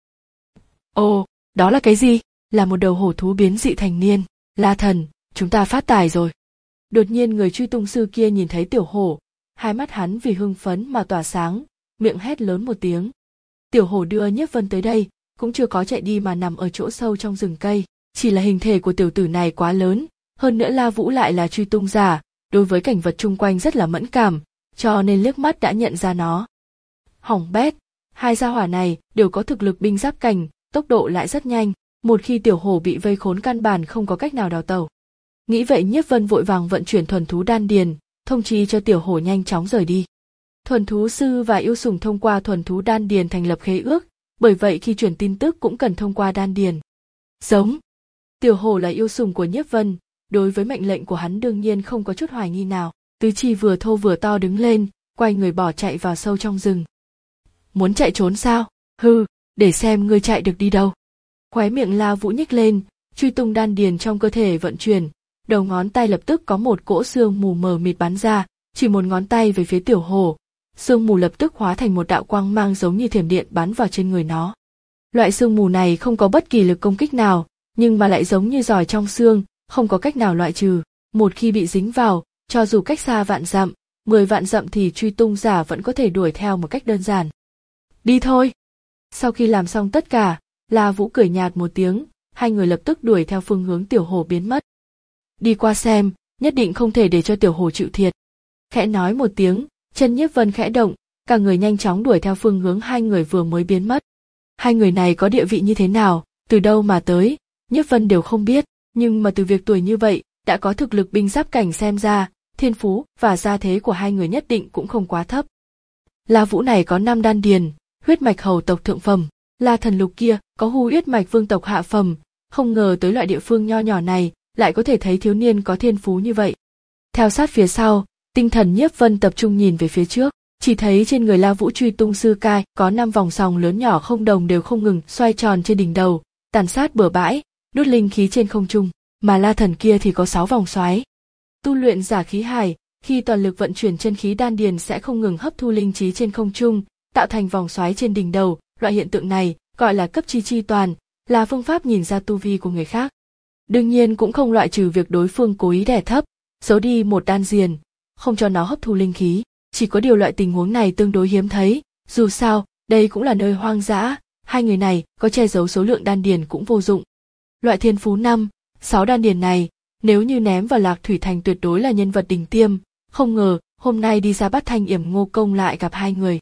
Ồ, đó là cái gì? Là một đầu hổ thú biến dị thành niên. La Thần, chúng ta phát tài rồi. Đột nhiên người truy tung sư kia nhìn thấy tiểu hổ, hai mắt hắn vì hưng phấn mà tỏa sáng, miệng hét lớn một tiếng. Tiểu hổ đưa Nhiếp Vân tới đây, cũng chưa có chạy đi mà nằm ở chỗ sâu trong rừng cây, chỉ là hình thể của tiểu tử này quá lớn, hơn nữa La Vũ lại là truy tung giả, đối với cảnh vật chung quanh rất là mẫn cảm, cho nên liếc mắt đã nhận ra nó. Hỏng bét, hai gia hỏa này đều có thực lực binh giáp cảnh, tốc độ lại rất nhanh, một khi tiểu hổ bị vây khốn căn bản không có cách nào đào tẩu. Nghĩ vậy Nhiếp Vân vội vàng vận chuyển thuần thú đan điền, thông chi cho tiểu hổ nhanh chóng rời đi. Thuần thú sư và yêu sủng thông qua thuần thú đan điền thành lập khế ước, bởi vậy khi truyền tin tức cũng cần thông qua đan điền. Giống. Tiểu hổ là yêu sủng của Nhiếp Vân, đối với mệnh lệnh của hắn đương nhiên không có chút hoài nghi nào, tứ chi vừa thô vừa to đứng lên, quay người bỏ chạy vào sâu trong rừng. Muốn chạy trốn sao? Hừ, để xem ngươi chạy được đi đâu. Khóe miệng La Vũ nhếch lên, truy tung đan điền trong cơ thể vận chuyển, đầu ngón tay lập tức có một cỗ sương mù mờ mịt bắn ra, chỉ một ngón tay về phía tiểu hổ, sương mù lập tức hóa thành một đạo quang mang giống như thiểm điện bắn vào trên người nó. Loại sương mù này không có bất kỳ lực công kích nào, nhưng mà lại giống như giỏi trong xương, không có cách nào loại trừ, một khi bị dính vào, cho dù cách xa vạn dặm, mười vạn dặm thì truy tung giả vẫn có thể đuổi theo một cách đơn giản. Đi thôi. Sau khi làm xong tất cả, La Vũ cười nhạt một tiếng, hai người lập tức đuổi theo phương hướng tiểu hổ biến mất. Đi qua xem, nhất định không thể để cho tiểu hổ chịu thiệt. Khẽ nói một tiếng, chân Nhiếp Vân khẽ động, cả người nhanh chóng đuổi theo phương hướng hai người vừa mới biến mất. Hai người này có địa vị như thế nào, từ đâu mà tới, Nhiếp Vân đều không biết, nhưng mà từ việc tuổi như vậy, đã có thực lực binh giáp cảnh xem ra, thiên phú và gia thế của hai người nhất định cũng không quá thấp. La Vũ này có năm đan điền, huyết mạch hầu tộc thượng phẩm, La Thần Lục kia có hu huyết mạch vương tộc hạ phẩm, không ngờ tới loại địa phương nho nhỏ này lại có thể thấy thiếu niên có thiên phú như vậy. Theo sát phía sau, tinh thần Nhiếp Vân tập trung nhìn về phía trước, chỉ thấy trên người La Vũ truy tung sư cai có năm vòng sòng lớn nhỏ không đồng đều không ngừng xoay tròn trên đỉnh đầu, tàn sát bừa bãi, đốt linh khí trên không trung, mà La Thần kia thì có sáu vòng xoáy. Tu luyện giả khí hải, khi toàn lực vận chuyển chân khí đan điền sẽ không ngừng hấp thu linh khí trên không trung, tạo thành vòng xoáy trên đỉnh đầu, loại hiện tượng này gọi là cấp chi chi toàn, là phương pháp nhìn ra tu vi của người khác. Đương nhiên cũng không loại trừ việc đối phương cố ý đè thấp, giấu đi một đan điền, không cho nó hấp thu linh khí, chỉ có điều loại tình huống này tương đối hiếm thấy, dù sao, đây cũng là nơi hoang dã, hai người này có che giấu số lượng đan điền cũng vô dụng. Loại thiên phú năm, sáu đan điền này, nếu như ném vào Lạc Thủy Thành tuyệt đối là nhân vật đỉnh tiêm, không ngờ hôm nay đi ra bắt Thanh Yểm Ngô Công lại gặp hai người.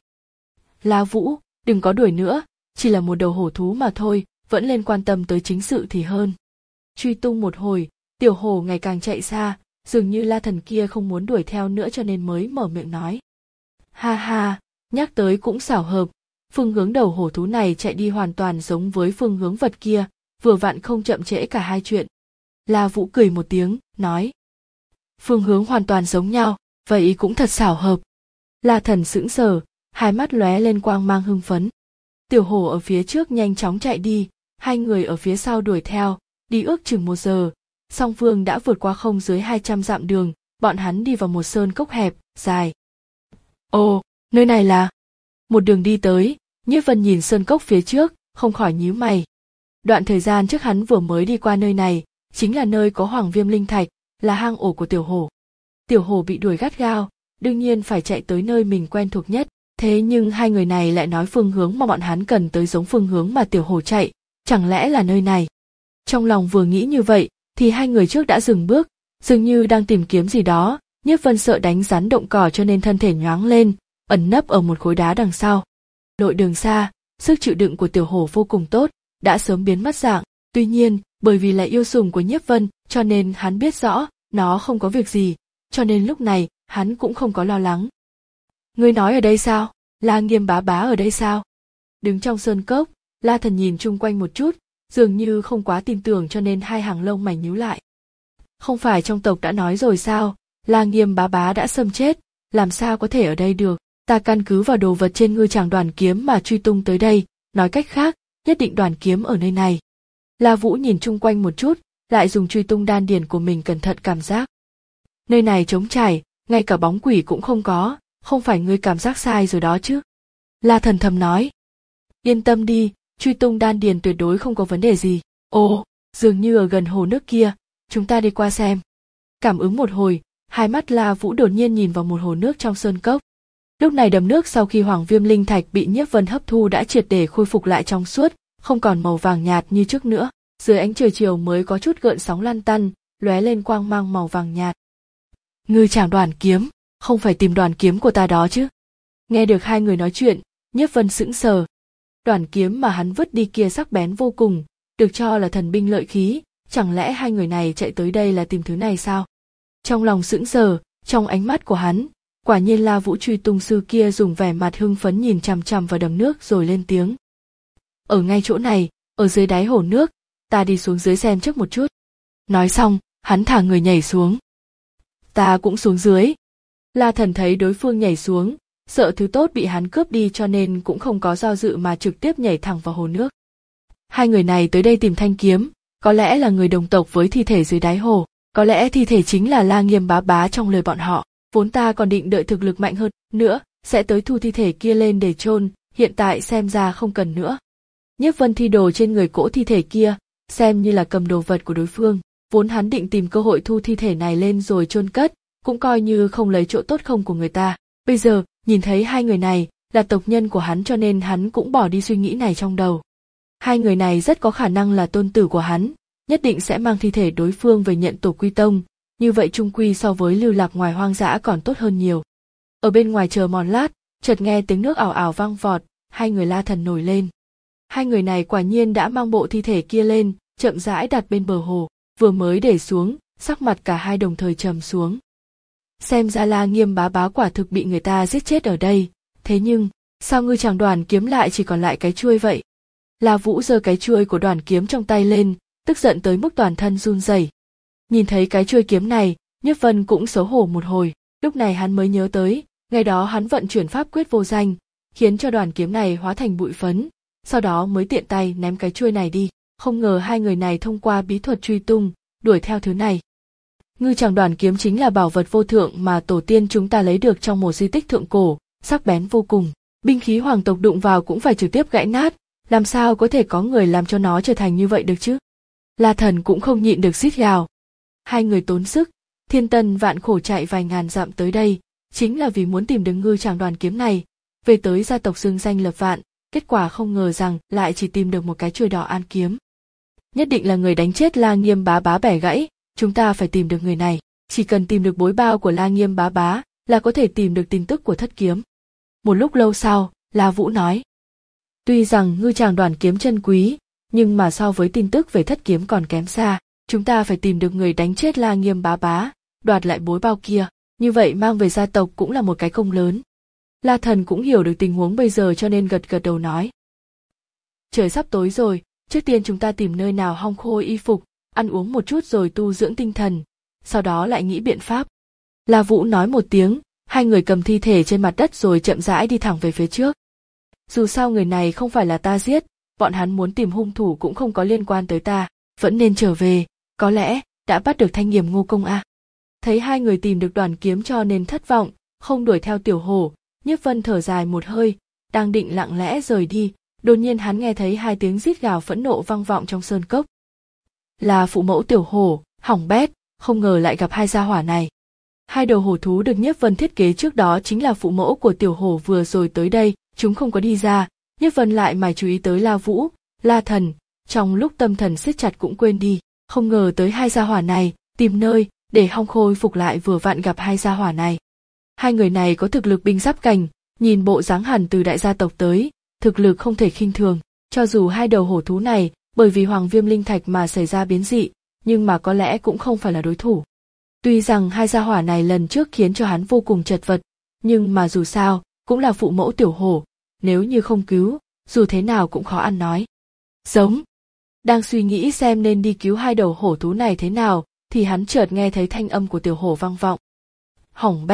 La Vũ, đừng có đuổi nữa, chỉ là một đầu hổ thú mà thôi, vẫn nên quan tâm tới chính sự thì hơn. Truy tung một hồi, tiểu hổ ngày càng chạy xa, dường như La Thần kia không muốn đuổi theo nữa cho nên mới mở miệng nói. Ha ha, nhắc tới cũng xảo hợp, phương hướng đầu hổ thú này chạy đi hoàn toàn giống với phương hướng vật kia, vừa vặn không chậm trễ cả hai chuyện. La Vũ cười một tiếng, nói. Phương hướng hoàn toàn giống nhau, vậy cũng thật xảo hợp. La Thần sững sờ, hai mắt lóe lên quang mang hưng phấn. Tiểu hổ ở phía trước nhanh chóng chạy đi, hai người ở phía sau đuổi theo, đi ước chừng một giờ, song phương đã vượt qua không dưới hai trăm dặm đường, bọn hắn đi vào một sơn cốc hẹp, dài. Ồ, nơi này là... Một đường đi tới, Nhiếp Vân nhìn sơn cốc phía trước, không khỏi nhíu mày. Đoạn thời gian trước hắn vừa mới đi qua nơi này, chính là nơi có Hoàng Viêm Linh Thạch, là hang ổ của tiểu hổ. Tiểu hổ bị đuổi gắt gao, đương nhiên phải chạy tới nơi mình quen thuộc nhất, thế nhưng hai người này lại nói phương hướng mà bọn hắn cần tới giống phương hướng mà tiểu hổ chạy, chẳng lẽ là nơi này? Trong lòng vừa nghĩ như vậy, thì hai người trước đã dừng bước, dường như đang tìm kiếm gì đó, Nhiếp Vân sợ đánh rắn động cỏ cho nên thân thể nhoáng lên, ẩn nấp ở một khối đá đằng sau. Lội đường xa, sức chịu đựng của tiểu hổ vô cùng tốt, đã sớm biến mất dạng, tuy nhiên, bởi vì là yêu sủng của Nhiếp Vân, cho nên hắn biết rõ, nó không có việc gì, cho nên lúc này, hắn cũng không có lo lắng. Ngươi nói ở đây sao? La Nghiêm bá bá ở đây sao? Đứng trong sơn cốc, La Thần nhìn chung quanh một chút, dường như không quá tin tưởng cho nên hai hàng lông mày nhíu lại. Không phải trong tộc đã nói rồi sao, La Nghiêm bá bá đã xâm chết, làm sao có thể ở đây được, Ta căn cứ vào đồ vật trên ngư tràng Đoàn Kiếm mà truy tung tới đây, nói cách khác, nhất định Đoàn Kiếm ở nơi này. La Vũ nhìn chung quanh một chút, lại dùng truy tung đan điền của mình cẩn thận cảm giác. Nơi này trống trải, ngay cả bóng quỷ cũng không có, không phải ngươi cảm giác sai rồi đó chứ. La Thần thầm nói. Yên tâm đi, truy tung đan điền tuyệt đối không có vấn đề gì. Ồ, dường như ở gần hồ nước kia, chúng ta đi qua xem. Cảm ứng một hồi, hai mắt La Vũ đột nhiên nhìn vào một hồ nước trong sơn cốc. Lúc này đầm nước sau khi Hoàng Viêm Linh Thạch bị Nhiếp Vân hấp thu đã triệt để khôi phục lại trong suốt, không còn màu vàng nhạt như trước nữa. Dưới ánh trời chiều mới có chút gợn sóng lăn tăn, lóe lên quang mang màu vàng nhạt. Ngư tràng Đoàn Kiếm, không phải tìm Đoàn Kiếm của ta đó chứ? Nghe được hai người nói chuyện, Nhiếp Vân sững sờ. Đoàn kiếm mà hắn vứt đi kia sắc bén vô cùng, được cho là thần binh lợi khí, chẳng lẽ hai người này chạy tới đây là tìm thứ này sao? Trong lòng sững sờ, trong ánh mắt của hắn, quả nhiên La Vũ truy tung sư kia dùng vẻ mặt hưng phấn nhìn chằm chằm vào đầm nước rồi lên tiếng. Ở ngay chỗ này, ở dưới đáy hồ nước, ta đi xuống dưới xem trước một chút. Nói xong, hắn thả người nhảy xuống. Ta cũng xuống dưới. La Thần thấy đối phương nhảy xuống, sợ thứ tốt bị hắn cướp đi cho nên cũng không có do dự mà trực tiếp nhảy thẳng vào hồ nước. Hai người này tới đây tìm thanh kiếm, có lẽ là người đồng tộc với thi thể dưới đáy hồ, có lẽ thi thể chính là La Nghiêm Bá Bá trong lời bọn họ. Vốn ta còn định đợi thực lực mạnh hơn nữa, sẽ tới thu thi thể kia lên để chôn, hiện tại xem ra không cần nữa. Nhiếp Vân thi đồ trên người cỗ thi thể kia, xem như là cầm đồ vật của đối phương, vốn hắn định tìm cơ hội thu thi thể này lên rồi chôn cất, cũng coi như không lấy chỗ tốt không của người ta. Bây giờ, nhìn thấy hai người này là tộc nhân của hắn cho nên hắn cũng bỏ đi suy nghĩ này trong đầu. Hai người này rất có khả năng là tôn tử của hắn, nhất định sẽ mang thi thể đối phương về nhận tổ quy tông, như vậy chung quy so với lưu lạc ngoài hoang dã còn tốt hơn nhiều. Ở bên ngoài chờ mòn lát, chợt nghe tiếng nước ảo ảo vang vọt, hai người La Thần nổi lên. Hai người này quả nhiên đã mang bộ thi thể kia lên, chậm rãi đặt bên bờ hồ, vừa mới để xuống, sắc mặt cả hai đồng thời trầm xuống. Xem ra La Nghiêm Bá Bá quả thực bị người ta giết chết ở đây, thế nhưng, sao ngư tràng Đoàn Kiếm lại chỉ còn lại cái chuôi vậy? La Vũ giơ cái chuôi của Đoàn Kiếm trong tay lên, tức giận tới mức toàn thân run rẩy. Nhìn thấy cái chuôi kiếm này, Nhiếp Vân cũng xấu hổ một hồi, lúc này hắn mới nhớ tới, ngày đó hắn vận chuyển pháp quyết vô danh, khiến cho Đoàn Kiếm này hóa thành bụi phấn, sau đó mới tiện tay ném cái chuôi này đi, không ngờ hai người này thông qua bí thuật truy tung, đuổi theo thứ này. Ngư tràng Đoàn Kiếm chính là bảo vật vô thượng mà tổ tiên chúng ta lấy được trong một di tích thượng cổ, sắc bén vô cùng, binh khí hoàng tộc đụng vào cũng phải trực tiếp gãy nát, làm sao có thể có người làm cho nó trở thành như vậy được chứ? La Thần cũng không nhịn được rít gào. Hai người tốn sức, thiên tân vạn khổ chạy vài ngàn dặm tới đây, chính là vì muốn tìm được ngư tràng Đoàn Kiếm này, về tới gia tộc xưng danh lập vạn, kết quả không ngờ rằng lại chỉ tìm được một cái chuôi đỏ an kiếm. Nhất định là người đánh chết La Nghiêm Bá Bá bẻ gãy, chúng ta phải tìm được người này, chỉ cần tìm được bối bao của La Nghiêm Bá Bá là có thể tìm được tin tức của thất kiếm. Một lúc lâu sau, La Vũ nói. Tuy rằng ngư tràng Đoàn Kiếm chân quý, nhưng mà so với tin tức về thất kiếm còn kém xa, chúng ta phải tìm được người đánh chết La Nghiêm Bá Bá, đoạt lại bối bao kia, như vậy mang về gia tộc cũng là một cái công lớn. La Thần cũng hiểu được tình huống bây giờ cho nên gật gật đầu nói. Trời sắp tối rồi, trước tiên chúng ta tìm nơi nào hong khô y phục, ăn uống một chút rồi tu dưỡng tinh thần, sau đó lại nghĩ biện pháp. La Vũ nói một tiếng, hai người cầm thi thể trên mặt đất rồi chậm rãi đi thẳng về phía trước. Dù sao người này không phải là ta giết, bọn hắn muốn tìm hung thủ cũng không có liên quan tới ta, vẫn nên trở về, có lẽ đã bắt được Thanh Nghiềm Ngô Công a. Thấy hai người tìm được Đoàn Kiếm cho nên thất vọng, không đuổi theo Tiểu Hổ, Nhiếp Vân thở dài một hơi, đang định lặng lẽ rời đi, đột nhiên hắn nghe thấy hai tiếng rít gào phẫn nộ vang vọng trong sơn cốc. Là phụ mẫu Tiểu Hổ, hỏng bét, không ngờ lại gặp hai gia hỏa này. Hai đầu hổ thú được Nhiếp Vân thiết kế trước đó chính là phụ mẫu của Tiểu Hổ vừa rồi tới đây, chúng không có đi ra, Nhiếp Vân lại mải chú ý tới La Vũ, La Thần, trong lúc tâm thần siết chặt cũng quên đi, không ngờ tới hai gia hỏa này, tìm nơi để hong khôi phục lại vừa vặn gặp hai gia hỏa này. Hai người này có thực lực binh giáp cành, nhìn bộ dáng hẳn từ đại gia tộc tới, thực lực không thể khinh thường, cho dù hai đầu hổ thú này bởi vì Hoàng Viêm Linh Thạch mà xảy ra biến dị, nhưng mà có lẽ cũng không phải là đối thủ. Tuy rằng hai gia hỏa này lần trước khiến cho hắn vô cùng chật vật, nhưng mà dù sao, cũng là phụ mẫu Tiểu Hổ, nếu như không cứu, dù thế nào cũng khó ăn nói. Giống. Đang suy nghĩ xem nên đi cứu hai đầu hổ thú này thế nào, thì hắn chợt nghe thấy thanh âm của Tiểu Hổ vang vọng. Hỏng bét,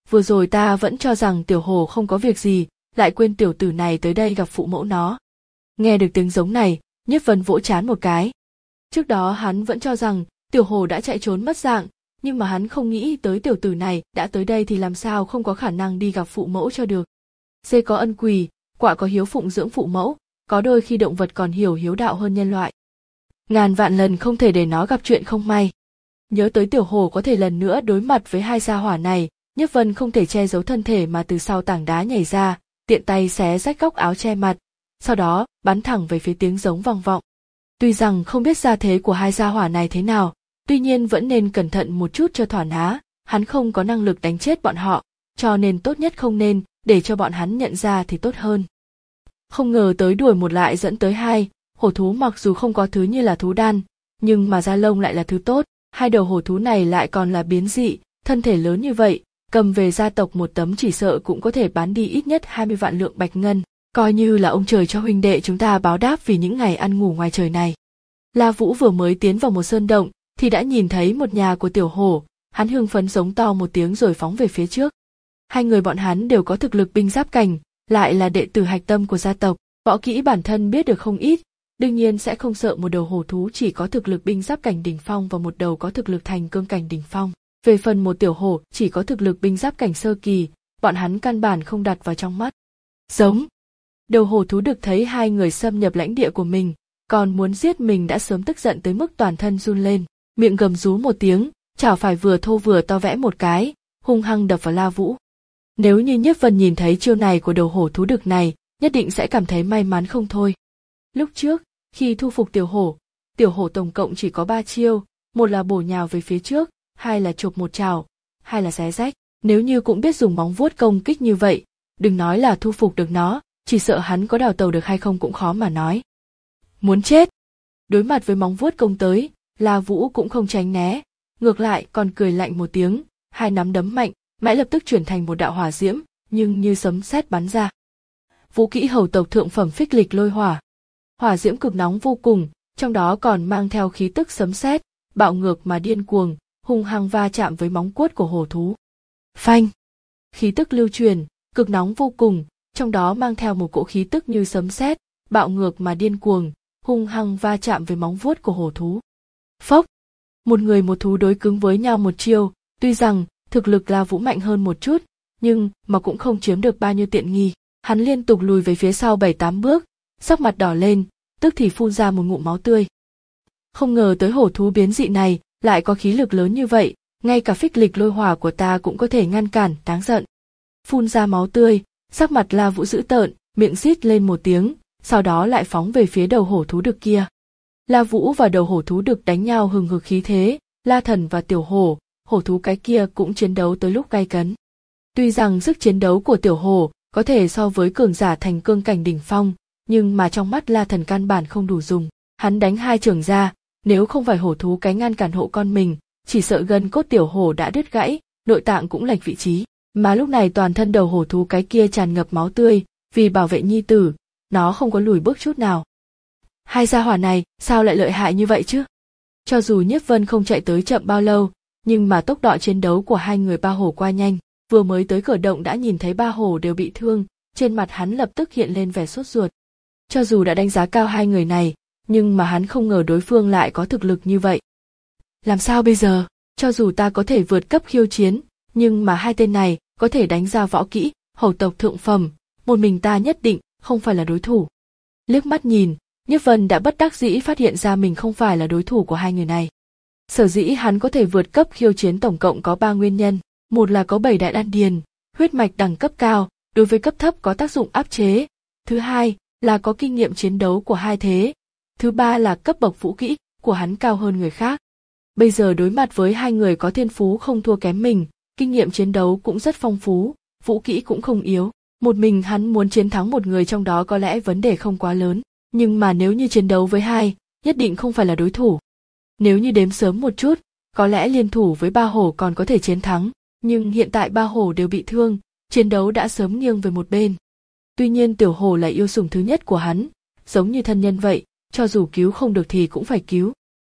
vừa rồi ta vẫn cho rằng tiểu hổ không có việc gì, lại quên tiểu tử này tới đây gặp phụ mẫu nó. Nghe được tiếng giống này, Nhiếp Vân vỗ trán một cái. Trước đó hắn vẫn cho rằng tiểu hổ đã chạy trốn mất dạng, nhưng mà hắn không nghĩ tới tiểu tử này đã tới đây thì làm sao không có khả năng đi gặp phụ mẫu cho được. Dê có ân quỳ, quạ có hiếu phụng dưỡng phụ mẫu, có đôi khi động vật còn hiểu hiếu đạo hơn nhân loại. Ngàn vạn lần không thể để nó gặp chuyện không may. Nhớ tới tiểu hổ có thể lần nữa đối mặt với hai gia hỏa này, Nhiếp Vân không thể che giấu thân thể mà từ sau tảng đá nhảy ra, tiện tay xé rách góc áo che mặt, sau đó bắn thẳng về phía tiếng giống vang vọng. Tuy rằng không biết gia thế của hai gia hỏa này thế nào, tuy nhiên vẫn nên cẩn thận một chút cho thỏa ná, hắn không có năng lực đánh chết bọn họ, cho nên tốt nhất không nên để cho bọn hắn nhận ra thì tốt hơn. Không ngờ tới đuổi một lại dẫn tới hai, hổ thú mặc dù không có thứ như là thú đan, nhưng mà da lông lại là thứ tốt, hai đầu hổ thú này lại còn là biến dị, thân thể lớn như vậy, cầm về gia tộc một tấm chỉ sợ cũng có thể bán đi ít nhất hai mươi vạn lượng bạch ngân, coi như là ông trời cho huynh đệ chúng ta báo đáp vì những ngày ăn ngủ ngoài trời này. La Vũ vừa mới tiến vào một sơn động thì đã nhìn thấy một nhà của tiểu hổ, hắn hưng phấn giống to một tiếng rồi phóng về phía trước. Hai người bọn hắn đều có thực lực binh giáp cảnh, lại là đệ tử hạch tâm của gia tộc, võ kỹ bản thân biết được không ít, đương nhiên sẽ không sợ một đầu hổ thú chỉ có thực lực binh giáp cảnh đỉnh phong và một đầu có thực lực thành cương cảnh đỉnh phong. Về phần một tiểu hổ chỉ có thực lực binh giáp cảnh sơ kỳ, bọn hắn căn bản không đặt vào trong mắt. Giống. Đầu hổ thú được thấy hai người xâm nhập lãnh địa của mình, còn muốn giết mình đã sớm tức giận tới mức toàn thân run lên, miệng gầm rú một tiếng, chảo phải vừa thô vừa to vẽ một cái, hung hăng đập vào La Vũ. Nếu như Nhiếp Vân nhìn thấy chiêu này của đầu hổ thú đực này, nhất định sẽ cảm thấy may mắn không thôi. Lúc trước, khi thu phục tiểu hổ, tiểu hổ tổng cộng chỉ có ba chiêu, một là bổ nhào về phía trước, hai là chộp một chảo, hai là xé rách. Nếu như cũng biết dùng móng vuốt công kích như vậy, đừng nói là thu phục được nó, chỉ sợ hắn có đào tẩu được hay không cũng khó mà nói. Muốn chết! Đối mặt với móng vuốt công tới, La Vũ cũng không tránh né, ngược lại còn cười lạnh một tiếng, hai nắm đấm mạnh, mãi lập tức chuyển thành một đạo hỏa diễm, nhưng như sấm sét bắn ra. Vũ kỹ hầu tộc thượng phẩm phích lịch lôi hỏa. Hỏa diễm cực nóng vô cùng, trong đó còn mang theo khí tức sấm sét, bạo ngược mà điên cuồng, hung hăng va chạm với móng vuốt của hổ thú. Phanh! Khí tức lưu truyền, cực nóng vô cùng, trong đó mang theo một cỗ khí tức như sấm sét, bạo ngược mà điên cuồng, hung hăng va chạm với móng vuốt của hổ thú. Phốc! Một người một thú đối cứng với nhau một chiêu, tuy rằng thực lực La Vũ mạnh hơn một chút, nhưng mà cũng không chiếm được bao nhiêu tiện nghi. Hắn liên tục lùi về phía sau bảy tám bước, sắc mặt đỏ lên, tức thì phun ra một ngụm máu tươi. Không ngờ tới hổ thú biến dị này lại có khí lực lớn như vậy, ngay cả phích lịch lôi hỏa của ta cũng có thể ngăn cản, đáng giận. Phun ra máu tươi, sắc mặt La Vũ dữ tợn, miệng rít lên một tiếng, sau đó lại phóng về phía đầu hổ thú đực kia. La Vũ và đầu hổ thú đực đánh nhau hừng hực khí thế, La Thần và tiểu hổ, hổ thú cái kia cũng chiến đấu tới lúc gay cấn. Tuy rằng sức chiến đấu của tiểu hổ có thể so với cường giả thành cương cảnh đỉnh phong, nhưng mà trong mắt La Thần căn bản không đủ dùng. Hắn đánh hai chưởng ra, nếu không phải hổ thú cái ngăn cản hộ con mình, chỉ sợ gân cốt tiểu hổ đã đứt gãy, nội tạng cũng lệch vị trí. Mà lúc này toàn thân đầu hổ thú cái kia tràn ngập máu tươi, vì bảo vệ nhi tử, nó không có lùi bước chút nào. Hai gia hỏa này sao lại lợi hại như vậy chứ? Cho dù Nhiếp Vân không chạy tới chậm bao lâu, nhưng mà tốc độ chiến đấu của hai người ba hổ qua nhanh, vừa mới tới cửa động đã nhìn thấy ba hổ đều bị thương, trên mặt hắn lập tức hiện lên vẻ sốt ruột. Cho dù đã đánh giá cao hai người này, nhưng mà hắn không ngờ đối phương lại có thực lực như vậy. Làm sao bây giờ? Cho dù ta có thể vượt cấp khiêu chiến, nhưng mà hai tên này có thể đánh ra võ kỹ, hầu tộc thượng phẩm, một mình ta nhất định không phải là đối thủ. Liếc mắt nhìn, Nhiếp Vân đã bất đắc dĩ phát hiện ra mình không phải là đối thủ của hai người này. Sở dĩ hắn có thể vượt cấp khiêu chiến tổng cộng có ba nguyên nhân, một là có bảy đại đan điền, huyết mạch đẳng cấp cao, đối với cấp thấp có tác dụng áp chế, thứ hai là có kinh nghiệm chiến đấu của hai thế, thứ ba là cấp bậc vũ kỹ của hắn cao hơn người khác. Bây giờ đối mặt với hai người có thiên phú không thua kém mình, kinh nghiệm chiến đấu cũng rất phong phú, vũ kỹ cũng không yếu, một mình hắn muốn chiến thắng một người trong đó có lẽ vấn đề không quá lớn, nhưng mà nếu như chiến đấu với hai, nhất định không phải là đối thủ. Nếu như đếm sớm một chút, có lẽ liên thủ với ba hổ còn có thể chiến thắng, nhưng hiện tại ba hổ đều bị thương, chiến đấu đã sớm nghiêng về một bên. Tuy nhiên tiểu hổ là yêu sủng thứ nhất của hắn, giống như thân nhân vậy, cho dù cứu không được thì cũng phải cứu.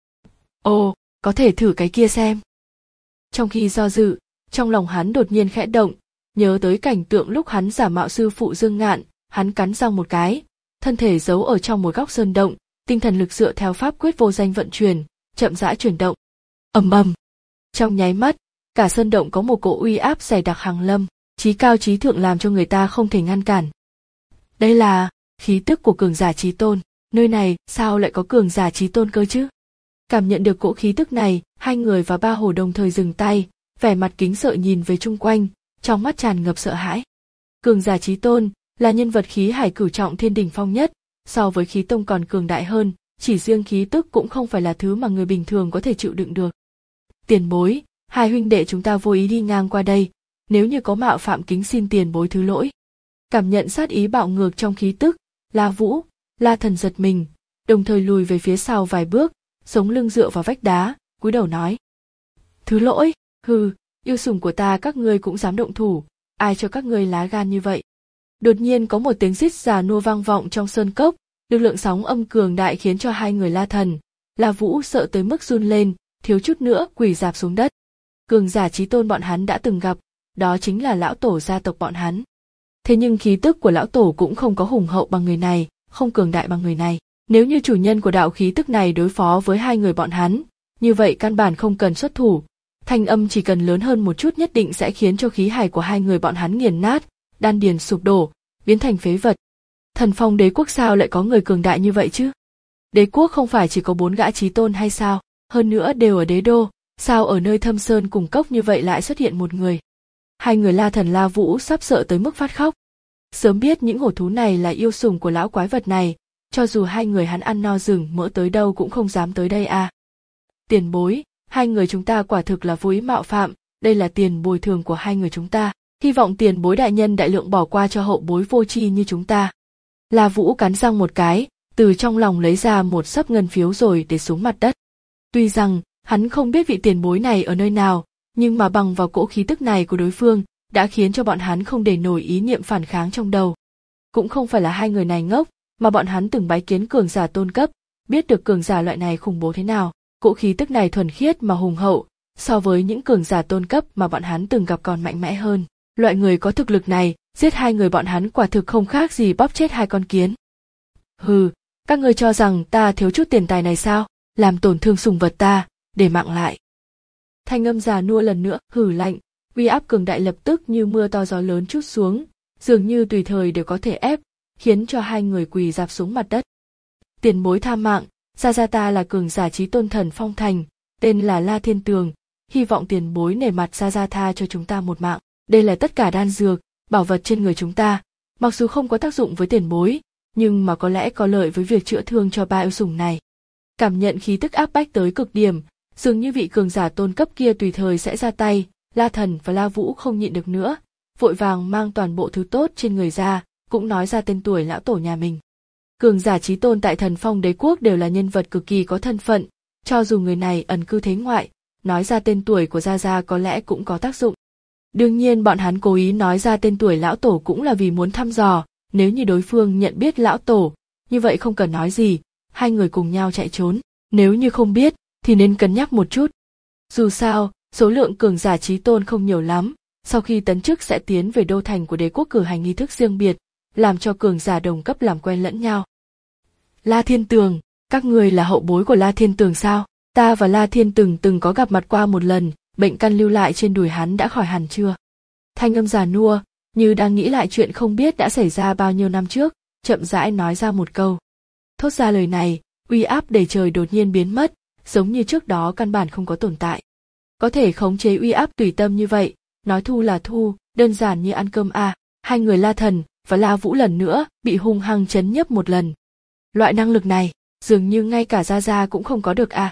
Ồ, có thể thử cái kia xem. Trong khi do dự, trong lòng hắn đột nhiên khẽ động, nhớ tới cảnh tượng lúc hắn giả mạo sư phụ Dương Ngạn, hắn cắn răng một cái, thân thể giấu ở trong một góc sơn động, tinh thần lực dựa theo pháp quyết vô danh vận chuyển, chậm rãi chuyển động. Ầm ầm. Trong nháy mắt, cả sơn động có một cỗ uy áp dày đặc hàng lâm, chí cao chí thượng làm cho người ta không thể ngăn cản. Đây là khí tức của cường giả chí tôn, nơi này sao lại có cường giả chí tôn cơ chứ? Cảm nhận được cỗ khí tức này, hai người và Ba Hồ đồng thời dừng tay, vẻ mặt kính sợ nhìn về chung quanh, trong mắt tràn ngập sợ hãi. Cường giả chí tôn là nhân vật khí hải cửu trọng thiên đỉnh phong nhất, so với khí tông còn cường đại hơn, chỉ riêng khí tức cũng không phải là thứ mà người bình thường có thể chịu đựng được. Tiền bối, hai huynh đệ chúng ta vô ý đi ngang qua đây, nếu như có mạo phạm kính xin tiền bối thứ lỗi. Cảm nhận sát ý bạo ngược trong khí tức, La Vũ, La Thần giật mình, đồng thời lùi về phía sau vài bước, sống lưng dựa vào vách đá, cúi đầu nói. Thứ lỗi, hừ, yêu sủng của ta các ngươi cũng dám động thủ, ai cho các ngươi lá gan như vậy. Đột nhiên có một tiếng rít già nua vang vọng trong sơn cốc, lực lượng sóng âm cường đại khiến cho hai người La Thần, La Vũ sợ tới mức run lên, thiếu chút nữa quỳ rạp xuống đất. Cường giả chí tôn bọn hắn đã từng gặp, đó chính là lão tổ gia tộc bọn hắn. Thế nhưng khí tức của lão tổ cũng không có hùng hậu bằng người này, không cường đại bằng người này. Nếu như chủ nhân của đạo khí tức này đối phó với hai người bọn hắn, như vậy căn bản không cần xuất thủ, thanh âm chỉ cần lớn hơn một chút nhất định sẽ khiến cho khí hải của hai người bọn hắn nghiền nát, đan điền sụp đổ, biến thành phế vật. Thần Phong đế quốc sao lại có người cường đại như vậy chứ? Đế quốc không phải chỉ có bốn gã chí tôn hay sao? Hơn nữa đều ở đế đô, sao ở nơi thâm sơn cùng cốc như vậy lại xuất hiện một người? Hai người La Thần La Vũ sắp sợ tới mức phát khóc. Sớm biết những hổ thú này là yêu sủng của lão quái vật này, cho dù hai người hắn ăn no rừng mỡ tới đâu cũng không dám tới đây à. Tiền bối, hai người chúng ta quả thực là vô ý mạo phạm, đây là tiền bồi thường của hai người chúng ta, hy vọng tiền bối đại nhân đại lượng bỏ qua cho hậu bối vô tri như chúng ta. La Vũ cắn răng một cái, từ trong lòng lấy ra một xấp ngân phiếu rồi để xuống mặt đất. Tuy rằng hắn không biết vị tiền bối này ở nơi nào, nhưng mà bằng vào cỗ khí tức này của đối phương đã khiến cho bọn hắn không để nổi ý niệm phản kháng trong đầu. Cũng không phải là hai người này ngốc, mà bọn hắn từng bái kiến cường giả tôn cấp, biết được cường giả loại này khủng bố thế nào. Cỗ khí tức này thuần khiết mà hùng hậu, so với những cường giả tôn cấp mà bọn hắn từng gặp còn mạnh mẽ hơn. Loại người có thực lực này, giết hai người bọn hắn quả thực không khác gì bóp chết hai con kiến. Hừ, các ngươi cho rằng ta thiếu chút tiền tài này sao? Làm tổn thương sủng vật ta, để mạng lại. Thanh âm già nua lần nữa hừ lạnh, uy áp cường đại lập tức như mưa to gió lớn trút xuống, dường như tùy thời đều có thể ép, khiến cho hai người quỳ rạp xuống mặt đất. Tiền bối tha mạng, gia gia ta là cường giả chí tôn thần phong thành, tên là La Thiên Tường, hy vọng tiền bối nể mặt gia gia tha cho chúng ta một mạng. Đây là tất cả đan dược, bảo vật trên người chúng ta, mặc dù không có tác dụng với tiền bối, nhưng mà có lẽ có lợi với việc chữa thương cho ba yêu sủng này. Cảm nhận khí tức áp bách tới cực điểm, dường như vị cường giả tôn cấp kia tùy thời sẽ ra tay, La Thần và La Vũ không nhịn được nữa, vội vàng mang toàn bộ thứ tốt trên người ra, cũng nói ra tên tuổi lão tổ nhà mình. Cường giả chí tôn tại Thần Phong đế quốc đều là nhân vật cực kỳ có thân phận, cho dù người này ẩn cư thế ngoại, nói ra tên tuổi của gia gia có lẽ cũng có tác dụng. Đương nhiên bọn hắn cố ý nói ra tên tuổi lão tổ cũng là vì muốn thăm dò, nếu như đối phương nhận biết lão tổ, như vậy không cần nói gì, hai người cùng nhau chạy trốn, nếu như không biết, thì nên cân nhắc một chút. Dù sao, số lượng cường giả chí tôn không nhiều lắm, sau khi tấn chức sẽ tiến về đô thành của đế quốc cử hành nghi thức riêng biệt, làm cho cường giả đồng cấp làm quen lẫn nhau. La Thiên Tường, các người là hậu bối của La Thiên Tường sao? Ta và La Thiên Tường từng có gặp mặt qua một lần, bệnh căn lưu lại trên đùi hắn đã khỏi hẳn chưa? Thanh âm già nua, như đang nghĩ lại chuyện không biết đã xảy ra bao nhiêu năm trước, chậm rãi nói ra một câu. Thốt ra lời này, uy áp đầy trời đột nhiên biến mất, giống như trước đó căn bản không có tồn tại. Có thể khống chế uy áp tùy tâm như vậy, nói thu là thu, đơn giản như ăn cơm à. Hai người La Thần và La Vũ lần nữa bị hung hăng chấn nhấp một lần. Loại năng lực này, dường như ngay cả Gia Gia cũng không có được à.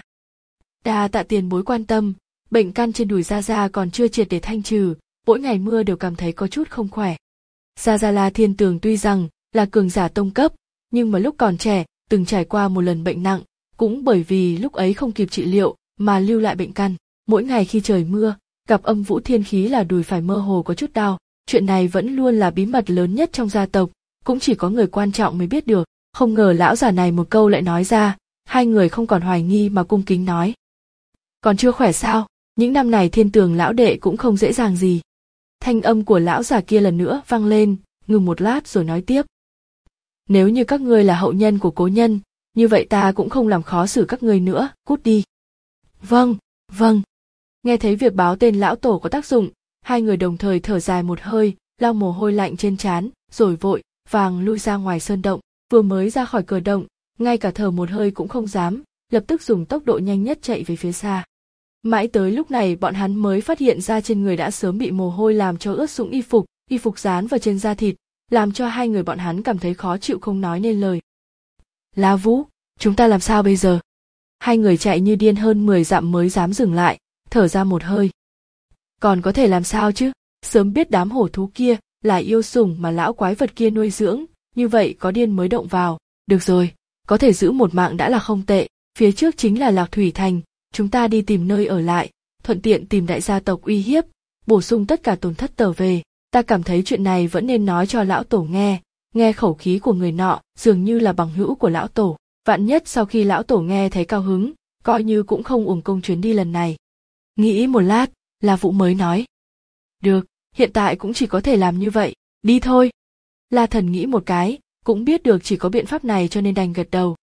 Đa tạ tiền bối quan tâm, bệnh căn trên đùi Gia Gia còn chưa triệt để thanh trừ, mỗi ngày mưa đều cảm thấy có chút không khỏe. Gia Gia La Thiên Tường tuy rằng là cường giả tông cấp, nhưng mà lúc còn trẻ từng trải qua một lần bệnh nặng, cũng bởi vì lúc ấy không kịp trị liệu mà lưu lại bệnh căn. Mỗi ngày khi trời mưa, gặp âm vũ thiên khí là đùi phải mơ hồ có chút đau. Chuyện này vẫn luôn là bí mật lớn nhất trong gia tộc, cũng chỉ có người quan trọng mới biết được. Không ngờ lão già này một câu lại nói ra, hai người không còn hoài nghi mà cung kính nói. Còn chưa khỏe sao? Những năm này Thiên Tường lão đệ cũng không dễ dàng gì. Thanh âm của lão già kia lần nữa vang lên, ngừng một lát rồi nói tiếp. Nếu như các ngươi là hậu nhân của cố nhân, như vậy ta cũng không làm khó xử các ngươi nữa, cút đi. Vâng, vâng. Nghe thấy việc báo tên lão tổ có tác dụng, hai người đồng thời thở dài một hơi, lau mồ hôi lạnh trên trán, rồi vội vàng lui ra ngoài sơn động. Vừa mới ra khỏi cửa động, ngay cả thở một hơi cũng không dám, lập tức dùng tốc độ nhanh nhất chạy về phía xa. Mãi tới lúc này bọn hắn mới phát hiện ra trên người đã sớm bị mồ hôi làm cho ướt sũng y phục, y phục dán vào trên da thịt, làm cho hai người bọn hắn cảm thấy khó chịu không nói nên lời. La Vũ, chúng ta làm sao bây giờ? Hai người chạy như điên hơn mười dặm mới dám dừng lại, thở ra một hơi. Còn có thể làm sao chứ? Sớm biết đám hổ thú kia là yêu sủng mà lão quái vật kia nuôi dưỡng, như vậy có điên mới động vào. Được rồi, có thể giữ một mạng đã là không tệ, phía trước chính là Lạc Thủy Thành, chúng ta đi tìm nơi ở lại, thuận tiện tìm đại gia tộc uy hiếp, bổ sung tất cả tổn thất tờ về. Ta cảm thấy chuyện này vẫn nên nói cho lão tổ nghe, nghe khẩu khí của người nọ dường như là bằng hữu của lão tổ, vạn nhất sau khi lão tổ nghe thấy cao hứng, coi như cũng không uổng công chuyến đi lần này. Nghĩ một lát, La Vũ mới nói. Được, hiện tại cũng chỉ có thể làm như vậy, đi thôi. La Thần nghĩ một cái, cũng biết được chỉ có biện pháp này cho nên đành gật đầu.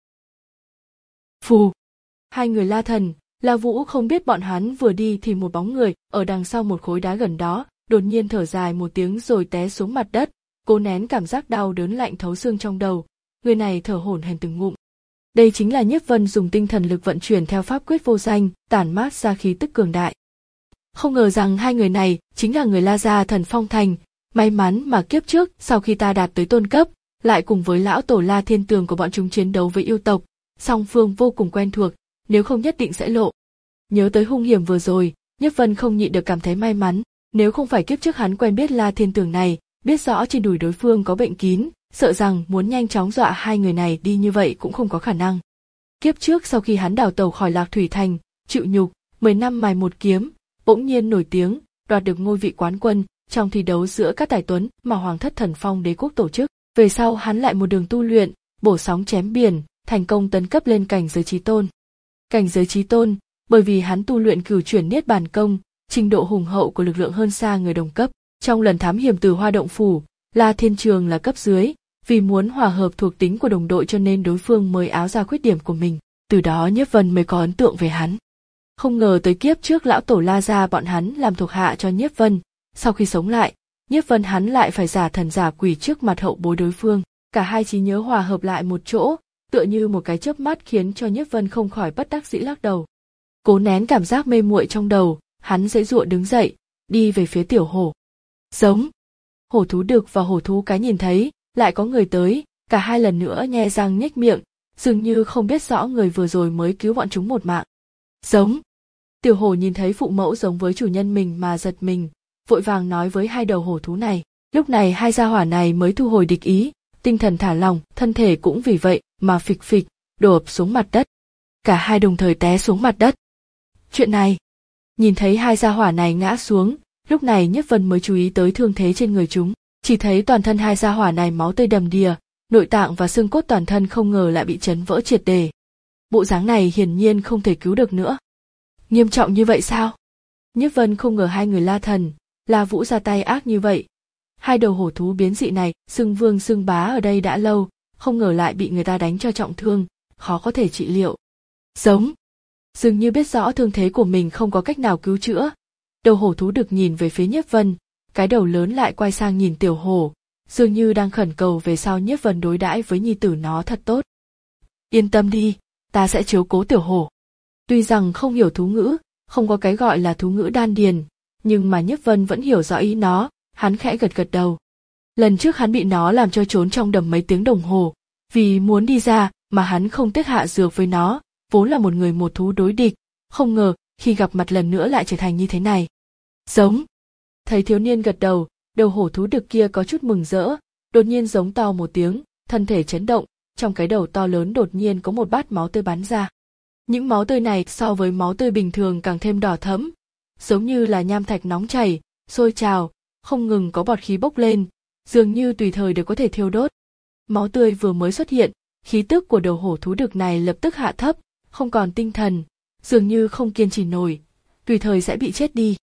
Phù. Hai người La Thần, La Vũ không biết bọn hắn vừa đi thì một bóng người ở đằng sau một khối đá gần đó, đột nhiên thở dài một tiếng rồi té xuống mặt đất, cố nén cảm giác đau đớn lạnh thấu xương trong đầu, người này thở hổn hển từng ngụm. Đây chính là Nhiếp Vân dùng tinh thần lực vận chuyển theo pháp quyết vô danh, tản mát ra khí tức cường đại. Không ngờ rằng hai người này chính là người La gia Thần Phong Thành, may mắn mà kiếp trước sau khi ta đạt tới tôn cấp, lại cùng với lão tổ La Thiên Tường của bọn chúng chiến đấu với yêu tộc, song phương vô cùng quen thuộc, nếu không nhất định sẽ lộ. Nhớ tới hung hiểm vừa rồi, Nhiếp Vân không nhịn được cảm thấy may mắn, nếu không phải kiếp trước hắn quen biết La Thiên Tường này, biết rõ trên đùi đối phương có bệnh kín, sợ rằng muốn nhanh chóng dọa hai người này đi như vậy cũng không có khả năng. Kiếp trước sau khi hắn đào tẩu khỏi Lạc Thủy Thành, chịu nhục, mười năm mài một kiếm, bỗng nhiên nổi tiếng, đoạt được ngôi vị quán quân trong thi đấu giữa các tài tuấn mà Hoàng thất Thần Phong Đế quốc tổ chức. Về sau hắn lại một đường tu luyện, bổ sóng chém biển, thành công tấn cấp lên cảnh giới chí tôn. Cảnh giới chí tôn, bởi vì hắn tu luyện cửu chuyển niết bàn công, trình độ hùng hậu của lực lượng hơn xa người đồng cấp. Trong lần thám hiểm từ Hoa Động Phủ, La Thiên Trường là cấp dưới, vì muốn hòa hợp thuộc tính của đồng đội cho nên đối phương mới áo ra khuyết điểm của mình, từ đó Nhiếp Vân mới có ấn tượng về hắn. Không ngờ tới kiếp trước lão tổ La gia bọn hắn làm thuộc hạ cho Nhiếp Vân, sau khi sống lại, Nhiếp Vân hắn lại phải giả thần giả quỷ trước mặt hậu bối đối phương, cả hai trí nhớ hòa hợp lại một chỗ, tựa như một cái chớp mắt khiến cho Nhiếp Vân không khỏi bất đắc dĩ lắc đầu. Cố nén cảm giác mê muội trong đầu, hắn giãy giụa đứng dậy, đi về phía tiểu hổ. Giống. Hổ thú đực và hổ thú cái nhìn thấy, lại có người tới, cả hai lần nữa nhe răng nhếch miệng, dường như không biết rõ người vừa rồi mới cứu bọn chúng một mạng. Giống. Tiểu hổ nhìn thấy phụ mẫu giống với chủ nhân mình mà giật mình, vội vàng nói với hai đầu hổ thú này. Lúc này hai gia hỏa này mới thu hồi địch ý, tinh thần thả lỏng, thân thể cũng vì vậy mà phịch phịch, đổ ập xuống mặt đất. Cả hai đồng thời té xuống mặt đất. Chuyện này, nhìn thấy hai gia hỏa này ngã xuống, lúc này Nhiếp Vân mới chú ý tới thương thế trên người chúng, chỉ thấy toàn thân hai gia hỏa này máu tươi đầm đìa, nội tạng và xương cốt toàn thân không ngờ lại bị chấn vỡ triệt để. Bộ dáng này hiển nhiên không thể cứu được nữa. Nghiêm trọng như vậy sao? Nhiếp Vân không ngờ hai người La Thần, La Vũ ra tay ác như vậy. Hai đầu hổ thú biến dị này, xưng vương xưng bá ở đây đã lâu, không ngờ lại bị người ta đánh cho trọng thương, khó có thể trị liệu. Giống. Dường như biết rõ thương thế của mình không có cách nào cứu chữa. Đầu hổ thú đực nhìn về phía Nhiếp Vân, cái đầu lớn lại quay sang nhìn tiểu hổ, dường như đang khẩn cầu về sau Nhiếp Vân đối đãi với nhi tử nó thật tốt. Yên tâm đi, ta sẽ chiếu cố tiểu hổ. Tuy rằng không hiểu thú ngữ, không có cái gọi là thú ngữ đan điền, nhưng mà Nhiếp Vân vẫn hiểu rõ ý nó, hắn khẽ gật gật đầu. Lần trước hắn bị nó làm cho trốn trong đầm mấy tiếng đồng hồ, vì muốn đi ra mà hắn không tiếc hạ dược với nó, vốn là một người một thú đối địch, không ngờ khi gặp mặt lần nữa lại trở thành như thế này. Giống. Thấy thiếu niên gật đầu, đầu hổ thú đực kia có chút mừng rỡ, đột nhiên giống to một tiếng, thân thể chấn động, trong cái đầu to lớn đột nhiên có một bát máu tươi bắn ra. Những máu tươi này so với máu tươi bình thường càng thêm đỏ thẫm, giống như là nham thạch nóng chảy, sôi trào, không ngừng có bọt khí bốc lên, dường như tùy thời đều có thể thiêu đốt. Máu tươi vừa mới xuất hiện, khí tức của đầu hổ thú đực này lập tức hạ thấp, không còn tinh thần, dường như không kiên trì nổi, tùy thời sẽ bị chết đi.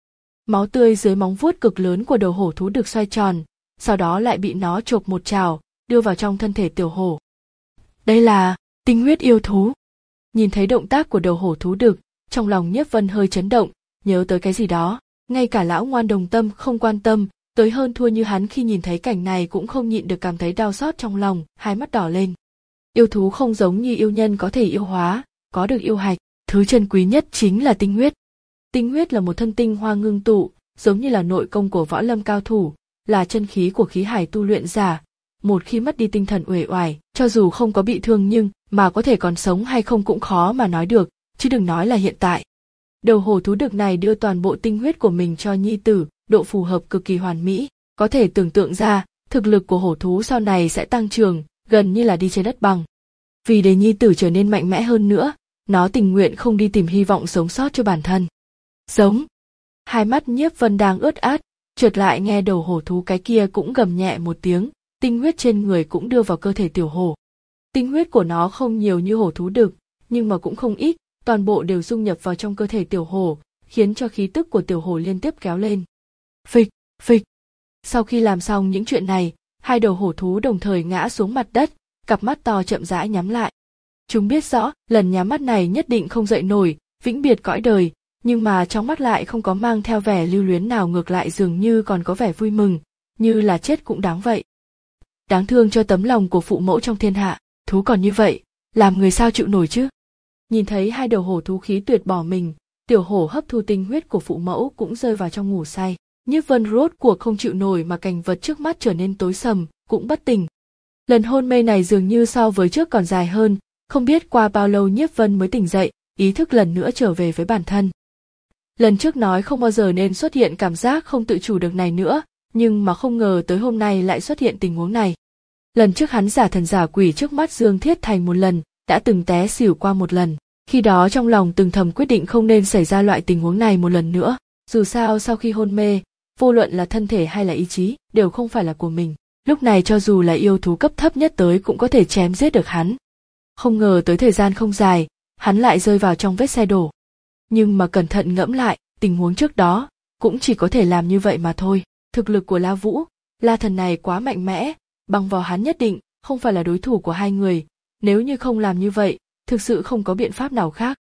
Máu tươi dưới móng vuốt cực lớn của đầu hổ thú được xoay tròn, sau đó lại bị nó chộp một trào, đưa vào trong thân thể tiểu hổ. Đây là tinh huyết yêu thú. Nhìn thấy động tác của đầu hổ thú đực, trong lòng Nhiếp Vân hơi chấn động, nhớ tới cái gì đó. Ngay cả lão ngoan đồng tâm không quan tâm, tới hơn thua như hắn khi nhìn thấy cảnh này cũng không nhịn được cảm thấy đau xót trong lòng, hai mắt đỏ lên. Yêu thú không giống như yêu nhân có thể yêu hóa, có được yêu hạch, thứ chân quý nhất chính là tinh huyết. Tinh huyết là một thân tinh hoa ngưng tụ, giống như là nội công của võ lâm cao thủ, là chân khí của khí hải tu luyện giả. Một khi mất đi tinh thần uể oải, cho dù không có bị thương nhưng mà có thể còn sống hay không cũng khó mà nói được, chứ đừng nói là hiện tại. Đầu hổ thú đực này đưa toàn bộ tinh huyết của mình cho nhi tử, độ phù hợp cực kỳ hoàn mỹ, có thể tưởng tượng ra, thực lực của hổ thú sau này sẽ tăng trưởng, gần như là đi trên đất bằng. Vì để nhi tử trở nên mạnh mẽ hơn nữa, nó tình nguyện không đi tìm hy vọng sống sót cho bản thân. Giống. Hai mắt Nhiếp Vân đang ướt át, chợt lại nghe đầu hổ thú cái kia cũng gầm nhẹ một tiếng, tinh huyết trên người cũng đưa vào cơ thể tiểu hổ. Tinh huyết của nó không nhiều như hổ thú đực, nhưng mà cũng không ít, toàn bộ đều dung nhập vào trong cơ thể tiểu hổ, khiến cho khí tức của tiểu hổ liên tiếp kéo lên. Phịch, phịch. Sau khi làm xong những chuyện này, hai đầu hổ thú đồng thời ngã xuống mặt đất, cặp mắt to chậm rãi nhắm lại. Chúng biết rõ, lần nhắm mắt này nhất định không dậy nổi, vĩnh biệt cõi đời, nhưng mà trong mắt lại không có mang theo vẻ lưu luyến nào, ngược lại dường như còn có vẻ vui mừng, như là chết cũng đáng vậy. Đáng thương cho tấm lòng của phụ mẫu trong thiên hạ, thú còn như vậy, làm người sao chịu nổi chứ? Nhìn thấy hai đầu hổ thú khí tuyệt bỏ mình, tiểu hổ hấp thu tinh huyết của phụ mẫu cũng rơi vào trong ngủ say. Nhiếp Vân rốt cuộc không chịu nổi mà cảnh vật trước mắt trở nên tối sầm, cũng bất tỉnh. Lần hôn mê này dường như so với trước còn dài hơn, không biết qua bao lâu Nhiếp Vân mới tỉnh dậy, ý thức lần nữa trở về với bản thân. Lần trước nói không bao giờ nên xuất hiện cảm giác không tự chủ được này nữa, nhưng mà không ngờ tới hôm nay lại xuất hiện tình huống này. Lần trước hắn giả thần giả quỷ trước mắt Dương Thiết Thành một lần, đã từng té xỉu qua một lần, khi đó trong lòng từng thầm quyết định không nên xảy ra loại tình huống này một lần nữa, dù sao sau khi hôn mê, vô luận là thân thể hay là ý chí, đều không phải là của mình, lúc này cho dù là yêu thú cấp thấp nhất tới cũng có thể chém giết được hắn. Không ngờ tới thời gian không dài, hắn lại rơi vào trong vết xe đổ. Nhưng mà cẩn thận ngẫm lại, tình huống trước đó, cũng chỉ có thể làm như vậy mà thôi, thực lực của La Vũ, La Thần này quá mạnh mẽ, bằng vào hắn nhất định, không phải là đối thủ của hai người, nếu như không làm như vậy, thực sự không có biện pháp nào khác.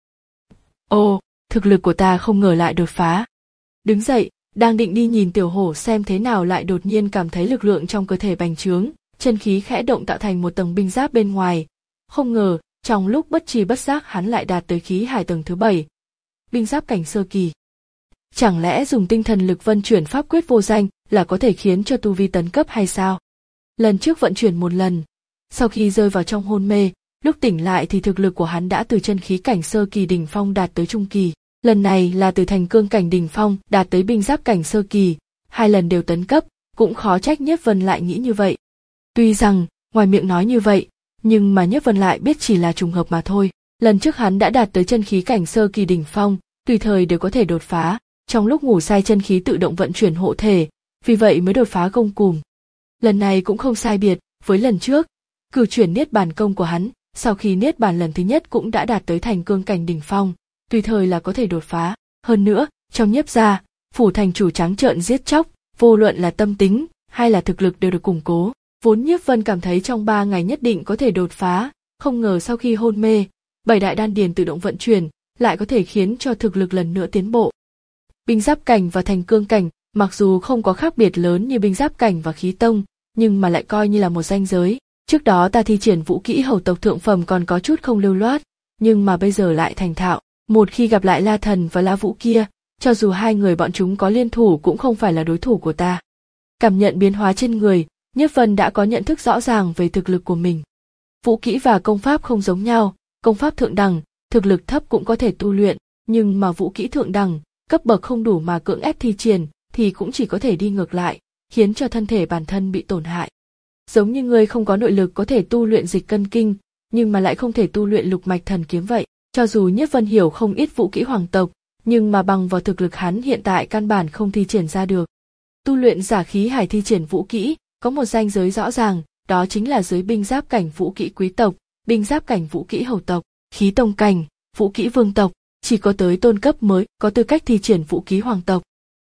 Ồ, thực lực của ta không ngờ lại đột phá. Đứng dậy, đang định đi nhìn tiểu hổ xem thế nào lại đột nhiên cảm thấy lực lượng trong cơ thể bành trướng, chân khí khẽ động tạo thành một tầng binh giáp bên ngoài. Không ngờ, trong lúc bất tri bất giác hắn lại đạt tới khí hải tầng thứ bảy. Binh giáp cảnh sơ kỳ. Chẳng lẽ dùng tinh thần lực vận chuyển pháp quyết vô danh là có thể khiến cho tu vi tấn cấp hay sao? Lần trước vận chuyển một lần, sau khi rơi vào trong hôn mê, lúc tỉnh lại thì thực lực của hắn đã từ chân khí cảnh sơ kỳ đỉnh phong đạt tới trung kỳ. Lần này là từ thành cương cảnh đỉnh phong đạt tới binh giáp cảnh sơ kỳ, hai lần đều tấn cấp, cũng khó trách Nhiếp Vân lại nghĩ như vậy. Tuy rằng, ngoài miệng nói như vậy, nhưng mà Nhiếp Vân lại biết chỉ là trùng hợp mà thôi. Lần trước hắn đã đạt tới chân khí cảnh sơ kỳ đỉnh phong, tùy thời đều có thể đột phá, trong lúc ngủ say chân khí tự động vận chuyển hộ thể, vì vậy mới đột phá gông cùm. Lần này cũng không sai biệt với lần trước, cử chuyển niết bàn công của hắn, sau khi niết bàn lần thứ nhất cũng đã đạt tới thành cương cảnh đỉnh phong, tùy thời là có thể đột phá. Hơn nữa, trong Nhiếp gia, phủ thành chủ trắng trợn giết chóc, vô luận là tâm tính hay là thực lực đều được củng cố. Vốn Nhiếp Vân cảm thấy trong ba ngày nhất định có thể đột phá, không ngờ sau khi hôn mê, bảy đại đan điền tự động vận chuyển, lại có thể khiến cho thực lực lần nữa tiến bộ. Binh giáp cảnh và thành cương cảnh, mặc dù không có khác biệt lớn như binh giáp cảnh và khí tông, nhưng mà lại coi như là một ranh giới. Trước đó ta thi triển vũ kỹ hầu tộc thượng phẩm còn có chút không lưu loát, nhưng mà bây giờ lại thành thạo. Một khi gặp lại La Thần và La Vũ kia, cho dù hai người bọn chúng có liên thủ cũng không phải là đối thủ của ta. Cảm nhận biến hóa trên người, Nhiếp Vân đã có nhận thức rõ ràng về thực lực của mình. Vũ kỹ và công pháp không giống nhau, công pháp thượng đẳng, thực lực thấp cũng có thể tu luyện, nhưng mà vũ kỹ thượng đẳng, cấp bậc không đủ mà cưỡng ép thi triển, thì cũng chỉ có thể đi ngược lại, khiến cho thân thể bản thân bị tổn hại. Giống như người không có nội lực có thể tu luyện dịch cân kinh, nhưng mà lại không thể tu luyện lục mạch thần kiếm vậy. Cho dù Nhiếp Vân hiểu không ít vũ kỹ hoàng tộc, nhưng mà bằng vào thực lực hắn hiện tại căn bản không thi triển ra được. Tu luyện giả khí hải thi triển vũ kỹ, có một ranh giới rõ ràng, đó chính là dưới binh giáp cảnh vũ kỹ quý tộc, binh giáp cảnh vũ kỹ hầu tộc, khí tông cảnh, vũ kỹ vương tộc, chỉ có tới tôn cấp mới có tư cách thi triển vũ kỹ hoàng tộc.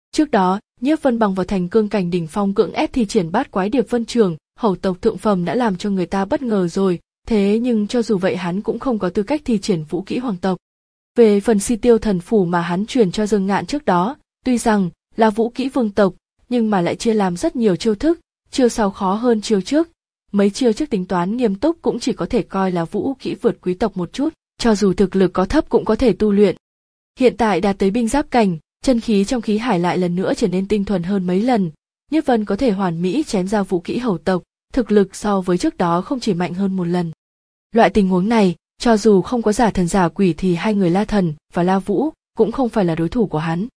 Trước đó, Nhiếp Vân bằng vào thành cương cảnh đỉnh phong cưỡng ép thi triển bát quái điệp vân trường, hầu tộc thượng phẩm đã làm cho người ta bất ngờ rồi, thế nhưng cho dù vậy hắn cũng không có tư cách thi triển vũ kỹ hoàng tộc. Về phần Si Tiêu thần phủ mà hắn truyền cho Dương Ngạn trước đó, tuy rằng là vũ kỹ vương tộc, nhưng mà lại chia làm rất nhiều chiêu thức, chiêu sau khó hơn chiêu trước. Mấy chiêu trước tính toán nghiêm túc cũng chỉ có thể coi là vũ kỹ vượt quý tộc một chút, cho dù thực lực có thấp cũng có thể tu luyện. Hiện tại đạt tới binh giáp cảnh, chân khí trong khí hải lại lần nữa trở nên tinh thuần hơn mấy lần, Nhiếp Vân có thể hoàn mỹ chém ra vũ kỹ hầu tộc, thực lực so với trước đó không chỉ mạnh hơn một lần. Loại tình huống này, cho dù không có giả thần giả quỷ thì hai người La Thần và La Vũ cũng không phải là đối thủ của hắn.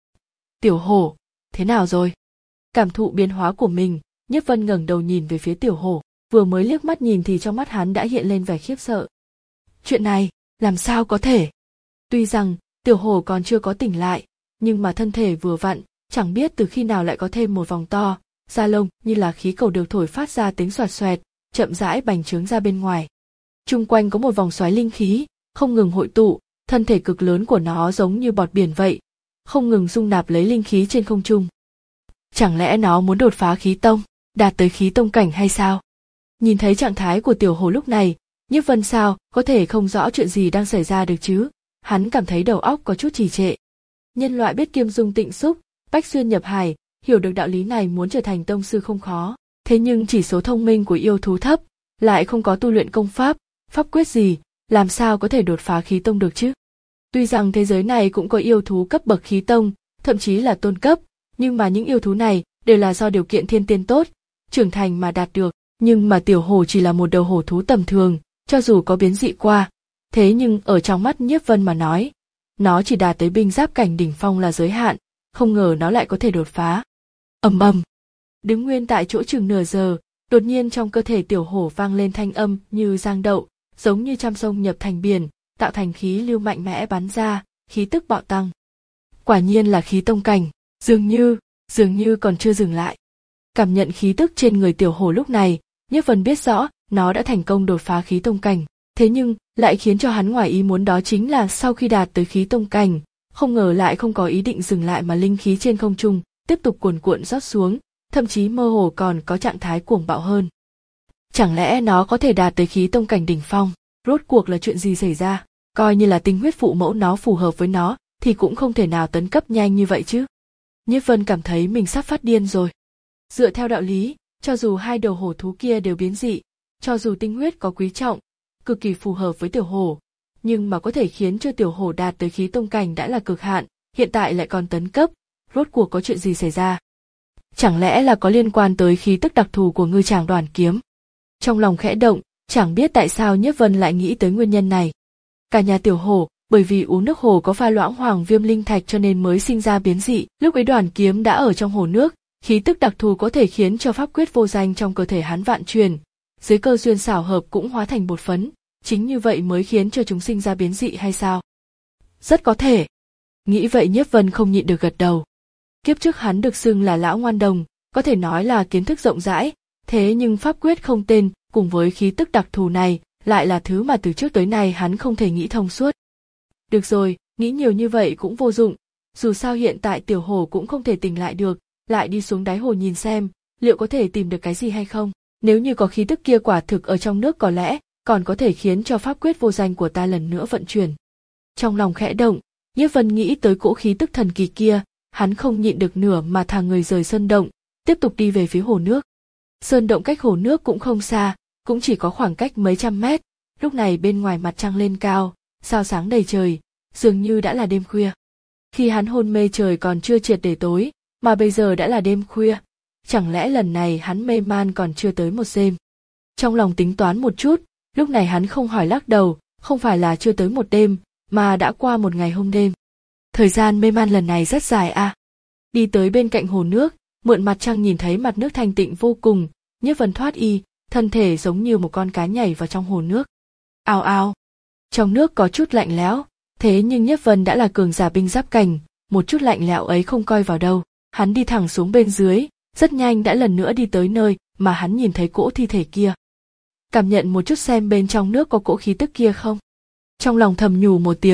Tiểu Hổ, thế nào rồi? Cảm thụ biến hóa của mình, Nhiếp Vân ngẩng đầu nhìn về phía Tiểu Hổ, vừa mới liếc mắt nhìn thì trong mắt hắn đã hiện lên vẻ khiếp sợ. Chuyện này, làm sao có thể? Tuy rằng, Tiểu Hổ còn chưa có tỉnh lại, nhưng mà thân thể vừa vặn, chẳng biết từ khi nào lại có thêm một vòng to, da lông như là khí cầu được thổi phát ra tiếng xoạt xoẹt, chậm rãi bành trướng ra bên ngoài. Chung quanh có một vòng xoáy linh khí, không ngừng hội tụ, thân thể cực lớn của nó giống như bọt biển vậy, không ngừng dung nạp lấy linh khí trên không trung. Chẳng lẽ nó muốn đột phá khí tông, đạt tới khí tông cảnh hay sao? Nhìn thấy trạng thái của Tiểu Hổ lúc này, Nhiếp Vân sao có thể không rõ chuyện gì đang xảy ra được chứ? Hắn cảm thấy đầu óc có chút trì trệ. Nhân loại biết kiêm dung tịnh xúc, bách xuyên nhập hải, hiểu được đạo lý này muốn trở thành tông sư không khó. Thế nhưng chỉ số thông minh của yêu thú thấp, lại không có tu luyện công pháp, pháp quyết gì, làm sao có thể đột phá khí tông được chứ? Tuy rằng thế giới này cũng có yêu thú cấp bậc khí tông, thậm chí là tôn cấp, nhưng mà những yêu thú này đều là do điều kiện thiên tiên tốt, trưởng thành mà đạt được. Nhưng mà Tiểu Hổ chỉ là một đầu hổ thú tầm thường, cho dù có biến dị qua, thế nhưng ở trong mắt Nhiếp Vân mà nói, nó chỉ đạt tới binh giáp cảnh đỉnh phong là giới hạn, không ngờ nó lại có thể đột phá. Ầm ầm. Đứng nguyên tại chỗ chừng nửa giờ, đột nhiên trong cơ thể Tiểu Hổ vang lên thanh âm như giang đậu, giống như trăm sông nhập thành biển, tạo thành khí lưu mạnh mẽ bắn ra, khí tức bạo tăng. Quả nhiên là khí tông cảnh, dường như, dường như còn chưa dừng lại. Cảm nhận khí tức trên người Tiểu Hổ lúc này, Nhiếp Vân biết rõ, nó đã thành công đột phá khí tông cảnh, thế nhưng lại khiến cho hắn ngoài ý muốn đó chính là sau khi đạt tới khí tông cảnh, không ngờ lại không có ý định dừng lại mà linh khí trên không trung tiếp tục cuồn cuộn rót xuống, thậm chí mơ hồ còn có trạng thái cuồng bạo hơn. Chẳng lẽ nó có thể đạt tới khí tông cảnh đỉnh phong? Rốt cuộc là chuyện gì xảy ra? Coi như là tinh huyết phụ mẫu nó phù hợp với nó, thì cũng không thể nào tấn cấp nhanh như vậy chứ. Nhiếp Vân cảm thấy mình sắp phát điên rồi. Dựa theo đạo lý, cho dù hai đầu hổ thú kia đều biến dị, cho dù tinh huyết có quý trọng, cực kỳ phù hợp với Tiểu Hổ, nhưng mà có thể khiến cho Tiểu Hổ đạt tới khí tông cảnh đã là cực hạn, hiện tại lại còn tấn cấp, rốt cuộc có chuyện gì xảy ra? Chẳng lẽ là có liên quan tới khí tức đặc thù của Ngư Tràng Đoàn Kiếm? Trong lòng khẽ động, chẳng biết tại sao Nhiếp Vân lại nghĩ tới nguyên nhân này. Cả nhà Tiểu Hổ, bởi vì uống nước hồ có pha loãng hoàng viêm linh thạch cho nên mới sinh ra biến dị, lúc ấy Đoàn Kiếm đã ở trong hồ nước, khí tức đặc thù có thể khiến cho pháp quyết vô danh trong cơ thể hắn vạn truyền, dưới cơ duyên xảo hợp cũng hóa thành bột phấn, chính như vậy mới khiến cho chúng sinh ra biến dị hay sao? Rất có thể. Nghĩ vậy Nhiếp Vân không nhịn được gật đầu. Kiếp trước hắn được xưng là lão ngoan đồng, có thể nói là kiến thức rộng rãi, thế nhưng pháp quyết không tên cùng với khí tức đặc thù này lại là thứ mà từ trước tới nay hắn không thể nghĩ thông suốt. Được rồi, nghĩ nhiều như vậy cũng vô dụng, dù sao hiện tại Tiểu Hổ cũng không thể tỉnh lại được, lại đi xuống đáy hồ nhìn xem, liệu có thể tìm được cái gì hay không. Nếu như có khí tức kia quả thực ở trong nước có lẽ còn có thể khiến cho pháp quyết vô danh của ta lần nữa vận chuyển. Trong lòng khẽ động, Nhiếp Vân nghĩ tới cỗ khí tức thần kỳ kia, hắn không nhịn được nửa mà thả người rời sơn động, tiếp tục đi về phía hồ nước. Sơn động cách hồ nước cũng không xa, cũng chỉ có khoảng cách mấy trăm mét, lúc này bên ngoài mặt trăng lên cao, sao sáng đầy trời, dường như đã là đêm khuya. Khi hắn hôn mê trời còn chưa triệt để tối, mà bây giờ đã là đêm khuya, chẳng lẽ lần này hắn mê man còn chưa tới một đêm. Trong lòng tính toán một chút, lúc này hắn không hỏi lắc đầu, không phải là chưa tới một đêm, mà đã qua một ngày hôm đêm. Thời gian mê man lần này rất dài à. Đi tới bên cạnh hồ nước, mượn mặt trăng nhìn thấy mặt nước thanh tịnh vô cùng, Nhiếp Vân thoát y, thân thể giống như một con cá nhảy vào trong hồ nước. Ào ào. Trong nước có chút lạnh lẽo, thế nhưng Nhiếp Vân đã là cường giả binh giáp cảnh, một chút lạnh lẽo ấy không coi vào đâu. Hắn đi thẳng xuống bên dưới, rất nhanh đã lần nữa đi tới nơi mà hắn nhìn thấy cỗ thi thể kia. Cảm nhận một chút xem bên trong nước có cỗ khí tức kia không. Trong lòng thầm nhủ một tiếng,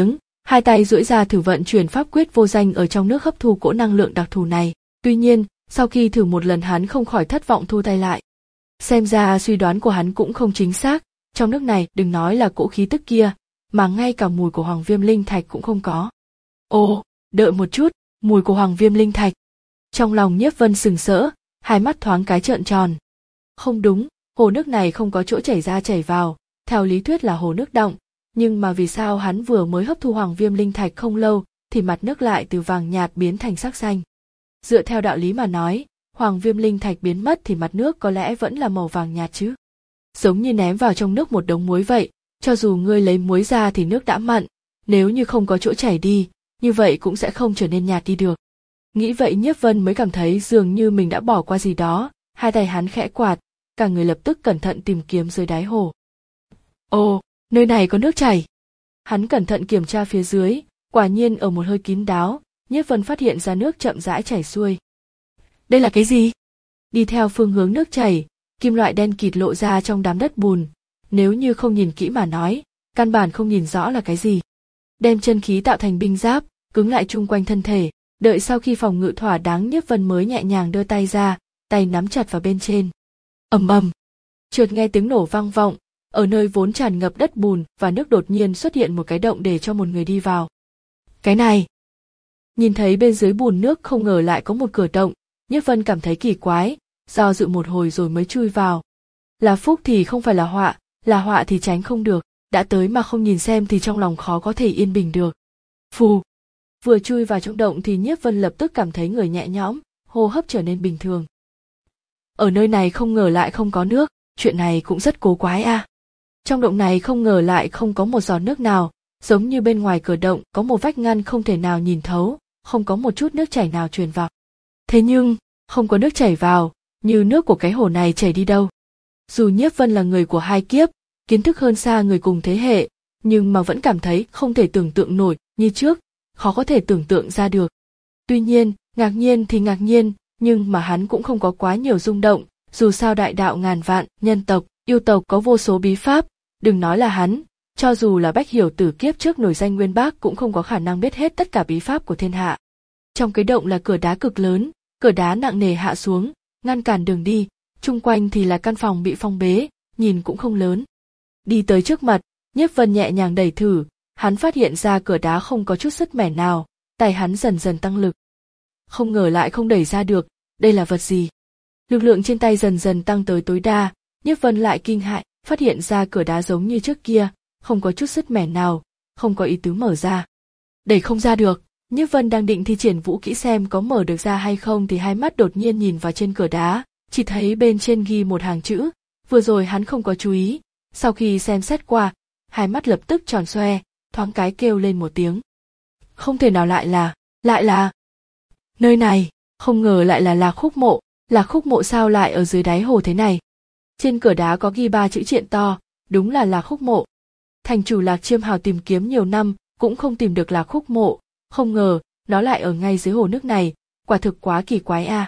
Hai tay duỗi ra thử vận chuyển pháp quyết vô danh ở trong nước hấp thu cỗ năng lượng đặc thù này. Tuy nhiên, sau khi thử một lần hắn không khỏi thất vọng thu tay lại. Xem ra suy đoán của hắn cũng không chính xác, trong nước này đừng nói là cỗ khí tức kia, mà ngay cả mùi của Hoàng Viêm Linh Thạch cũng không có. Ồ, đợi một chút, mùi của Hoàng Viêm Linh Thạch. Trong lòng Nhiếp Vân sừng sỡ, hai mắt thoáng cái trợn tròn. Không đúng, hồ nước này không có chỗ chảy ra chảy vào, theo lý thuyết là hồ nước đọng, nhưng mà vì sao hắn vừa mới hấp thu Hoàng Viêm Linh Thạch không lâu thì mặt nước lại từ vàng nhạt biến thành sắc xanh. Dựa theo đạo lý mà nói, Hoàng Viêm Linh Thạch biến mất thì mặt nước có lẽ vẫn là màu vàng nhạt chứ. Giống như ném vào trong nước một đống muối vậy, cho dù ngươi lấy muối ra thì nước đã mặn, nếu như không có chỗ chảy đi, như vậy cũng sẽ không trở nên nhạt đi được. Nghĩ vậy Nhiếp Vân mới cảm thấy dường như mình đã bỏ qua gì đó, hai tay hắn khẽ quạt, cả người lập tức cẩn thận tìm kiếm dưới đáy hồ. Ồ, nơi này có nước chảy. Hắn cẩn thận kiểm tra phía dưới, quả nhiên ở một hơi kín đáo, Nhiếp Vân phát hiện ra nước chậm rãi chảy xuôi. Đây là cái gì? Đi theo phương hướng nước chảy, kim loại đen kịt lộ ra trong đám đất bùn, nếu như không nhìn kỹ mà nói, căn bản không nhìn rõ là cái gì. Đem chân khí tạo thành binh giáp, cứng lại chung quanh thân thể, đợi sau khi phòng ngự thỏa đáng Nhiếp Vân mới nhẹ nhàng đưa tay ra, tay nắm chặt vào bên trên. Ầm ầm, chợt nghe tiếng nổ vang vọng, ở nơi vốn tràn ngập đất bùn và nước đột nhiên xuất hiện một cái động để cho một người đi vào. Cái này, nhìn thấy bên dưới bùn nước không ngờ lại có một cửa động, Nhiếp Vân cảm thấy kỳ quái, do dự một hồi rồi mới chui vào. Là phúc thì không phải là họa, là họa thì tránh không được, đã tới mà không nhìn xem thì trong lòng khó có thể yên bình được. Phù, vừa chui vào trong động thì Nhiếp Vân lập tức cảm thấy người nhẹ nhõm, hô hấp trở nên bình thường. Ở nơi này không ngờ lại không có nước, chuyện này cũng rất cố quái a. À. Trong động này không ngờ lại không có một giọt nước nào, giống như bên ngoài cửa động có một vách ngăn không thể nào nhìn thấu, không có một chút nước chảy nào truyền vào. Thế nhưng, không có nước chảy vào, như nước của cái hồ này chảy đi đâu. Dù Nhiếp Vân là người của hai kiếp, kiến thức hơn xa người cùng thế hệ, nhưng mà vẫn cảm thấy không thể tưởng tượng nổi như trước, khó có thể tưởng tượng ra được. Tuy nhiên, ngạc nhiên thì ngạc nhiên, nhưng mà hắn cũng không có quá nhiều rung động, dù sao đại đạo ngàn vạn, nhân tộc, yêu tộc có vô số bí pháp, đừng nói là hắn, cho dù là Bách Hiểu Tử kiếp trước nổi danh Nguyên Bác cũng không có khả năng biết hết tất cả bí pháp của thiên hạ. Trong cái động là cửa đá cực lớn, cửa đá nặng nề hạ xuống, ngăn cản đường đi, chung quanh thì là căn phòng bị phong bế, nhìn cũng không lớn. Đi tới trước mặt, Nhiếp Vân nhẹ nhàng đẩy thử, hắn phát hiện ra cửa đá không có chút sứt mẻ nào, tay hắn dần dần tăng lực. Không ngờ lại không đẩy ra được, đây là vật gì? Lực lượng trên tay dần dần tăng tới tối đa, Nhiếp Vân lại kinh hãi, phát hiện ra cửa đá giống như trước kia, không có chút sứt mẻ nào, không có ý tứ mở ra. Đẩy không ra được, Nhiếp Vân đang định thi triển vũ kỹ xem có mở được ra hay không thì hai mắt đột nhiên nhìn vào trên cửa đá, chỉ thấy bên trên ghi một hàng chữ, vừa rồi hắn không có chú ý, sau khi xem xét qua, hai mắt lập tức tròn xoe, thoáng cái kêu lên một tiếng. Không thể nào lại là, lại là... Nơi này, không ngờ lại là Lạc Khúc Mộ, Lạc Khúc Mộ sao lại ở dưới đáy hồ thế này? Trên cửa đá có ghi ba chữ triện to, đúng là Lạc Khúc Mộ. Thành chủ Lạc Chiêm Hào tìm kiếm nhiều năm, cũng không tìm được Lạc Khúc Mộ, không ngờ, nó lại ở ngay dưới hồ nước này, quả thực quá kỳ quái a. À.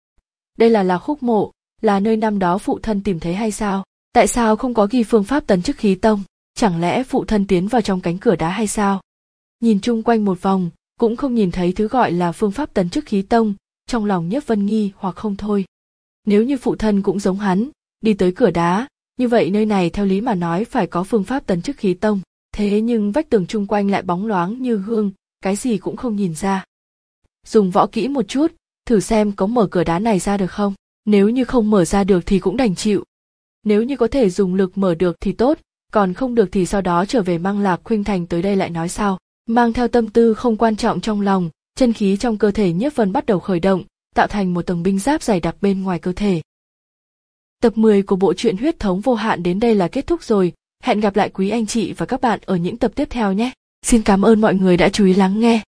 Đây là Lạc Khúc Mộ, là nơi năm đó phụ thân tìm thấy hay sao? Tại sao không có ghi phương pháp tấn chức khí tông? Chẳng lẽ phụ thân tiến vào trong cánh cửa đá hay sao? Nhìn chung quanh một vòng, cũng không nhìn thấy thứ gọi là phương pháp tấn chức khí tông, trong lòng Nhiếp Vân nghi hoặc không thôi. Nếu như phụ thân cũng giống hắn, đi tới cửa đá, như vậy nơi này theo lý mà nói phải có phương pháp tấn chức khí tông, thế nhưng vách tường chung quanh lại bóng loáng như gương, cái gì cũng không nhìn ra. Dùng võ kỹ một chút, thử xem có mở cửa đá này ra được không, nếu như không mở ra được thì cũng đành chịu. Nếu như có thể dùng lực mở được thì tốt, còn không được thì sau đó trở về mang Lạc Khuynh Thành tới đây lại nói sau. Mang theo tâm tư không quan trọng trong lòng, chân khí trong cơ thể Nhiếp Vân bắt đầu khởi động, tạo thành một tầng binh giáp dày đặc bên ngoài cơ thể. Tập mười của bộ truyện Huyết Thống Vô Hạn đến đây là kết thúc rồi, hẹn gặp lại quý anh chị và các bạn ở những tập tiếp theo nhé. Xin cảm ơn mọi người đã chú ý lắng nghe.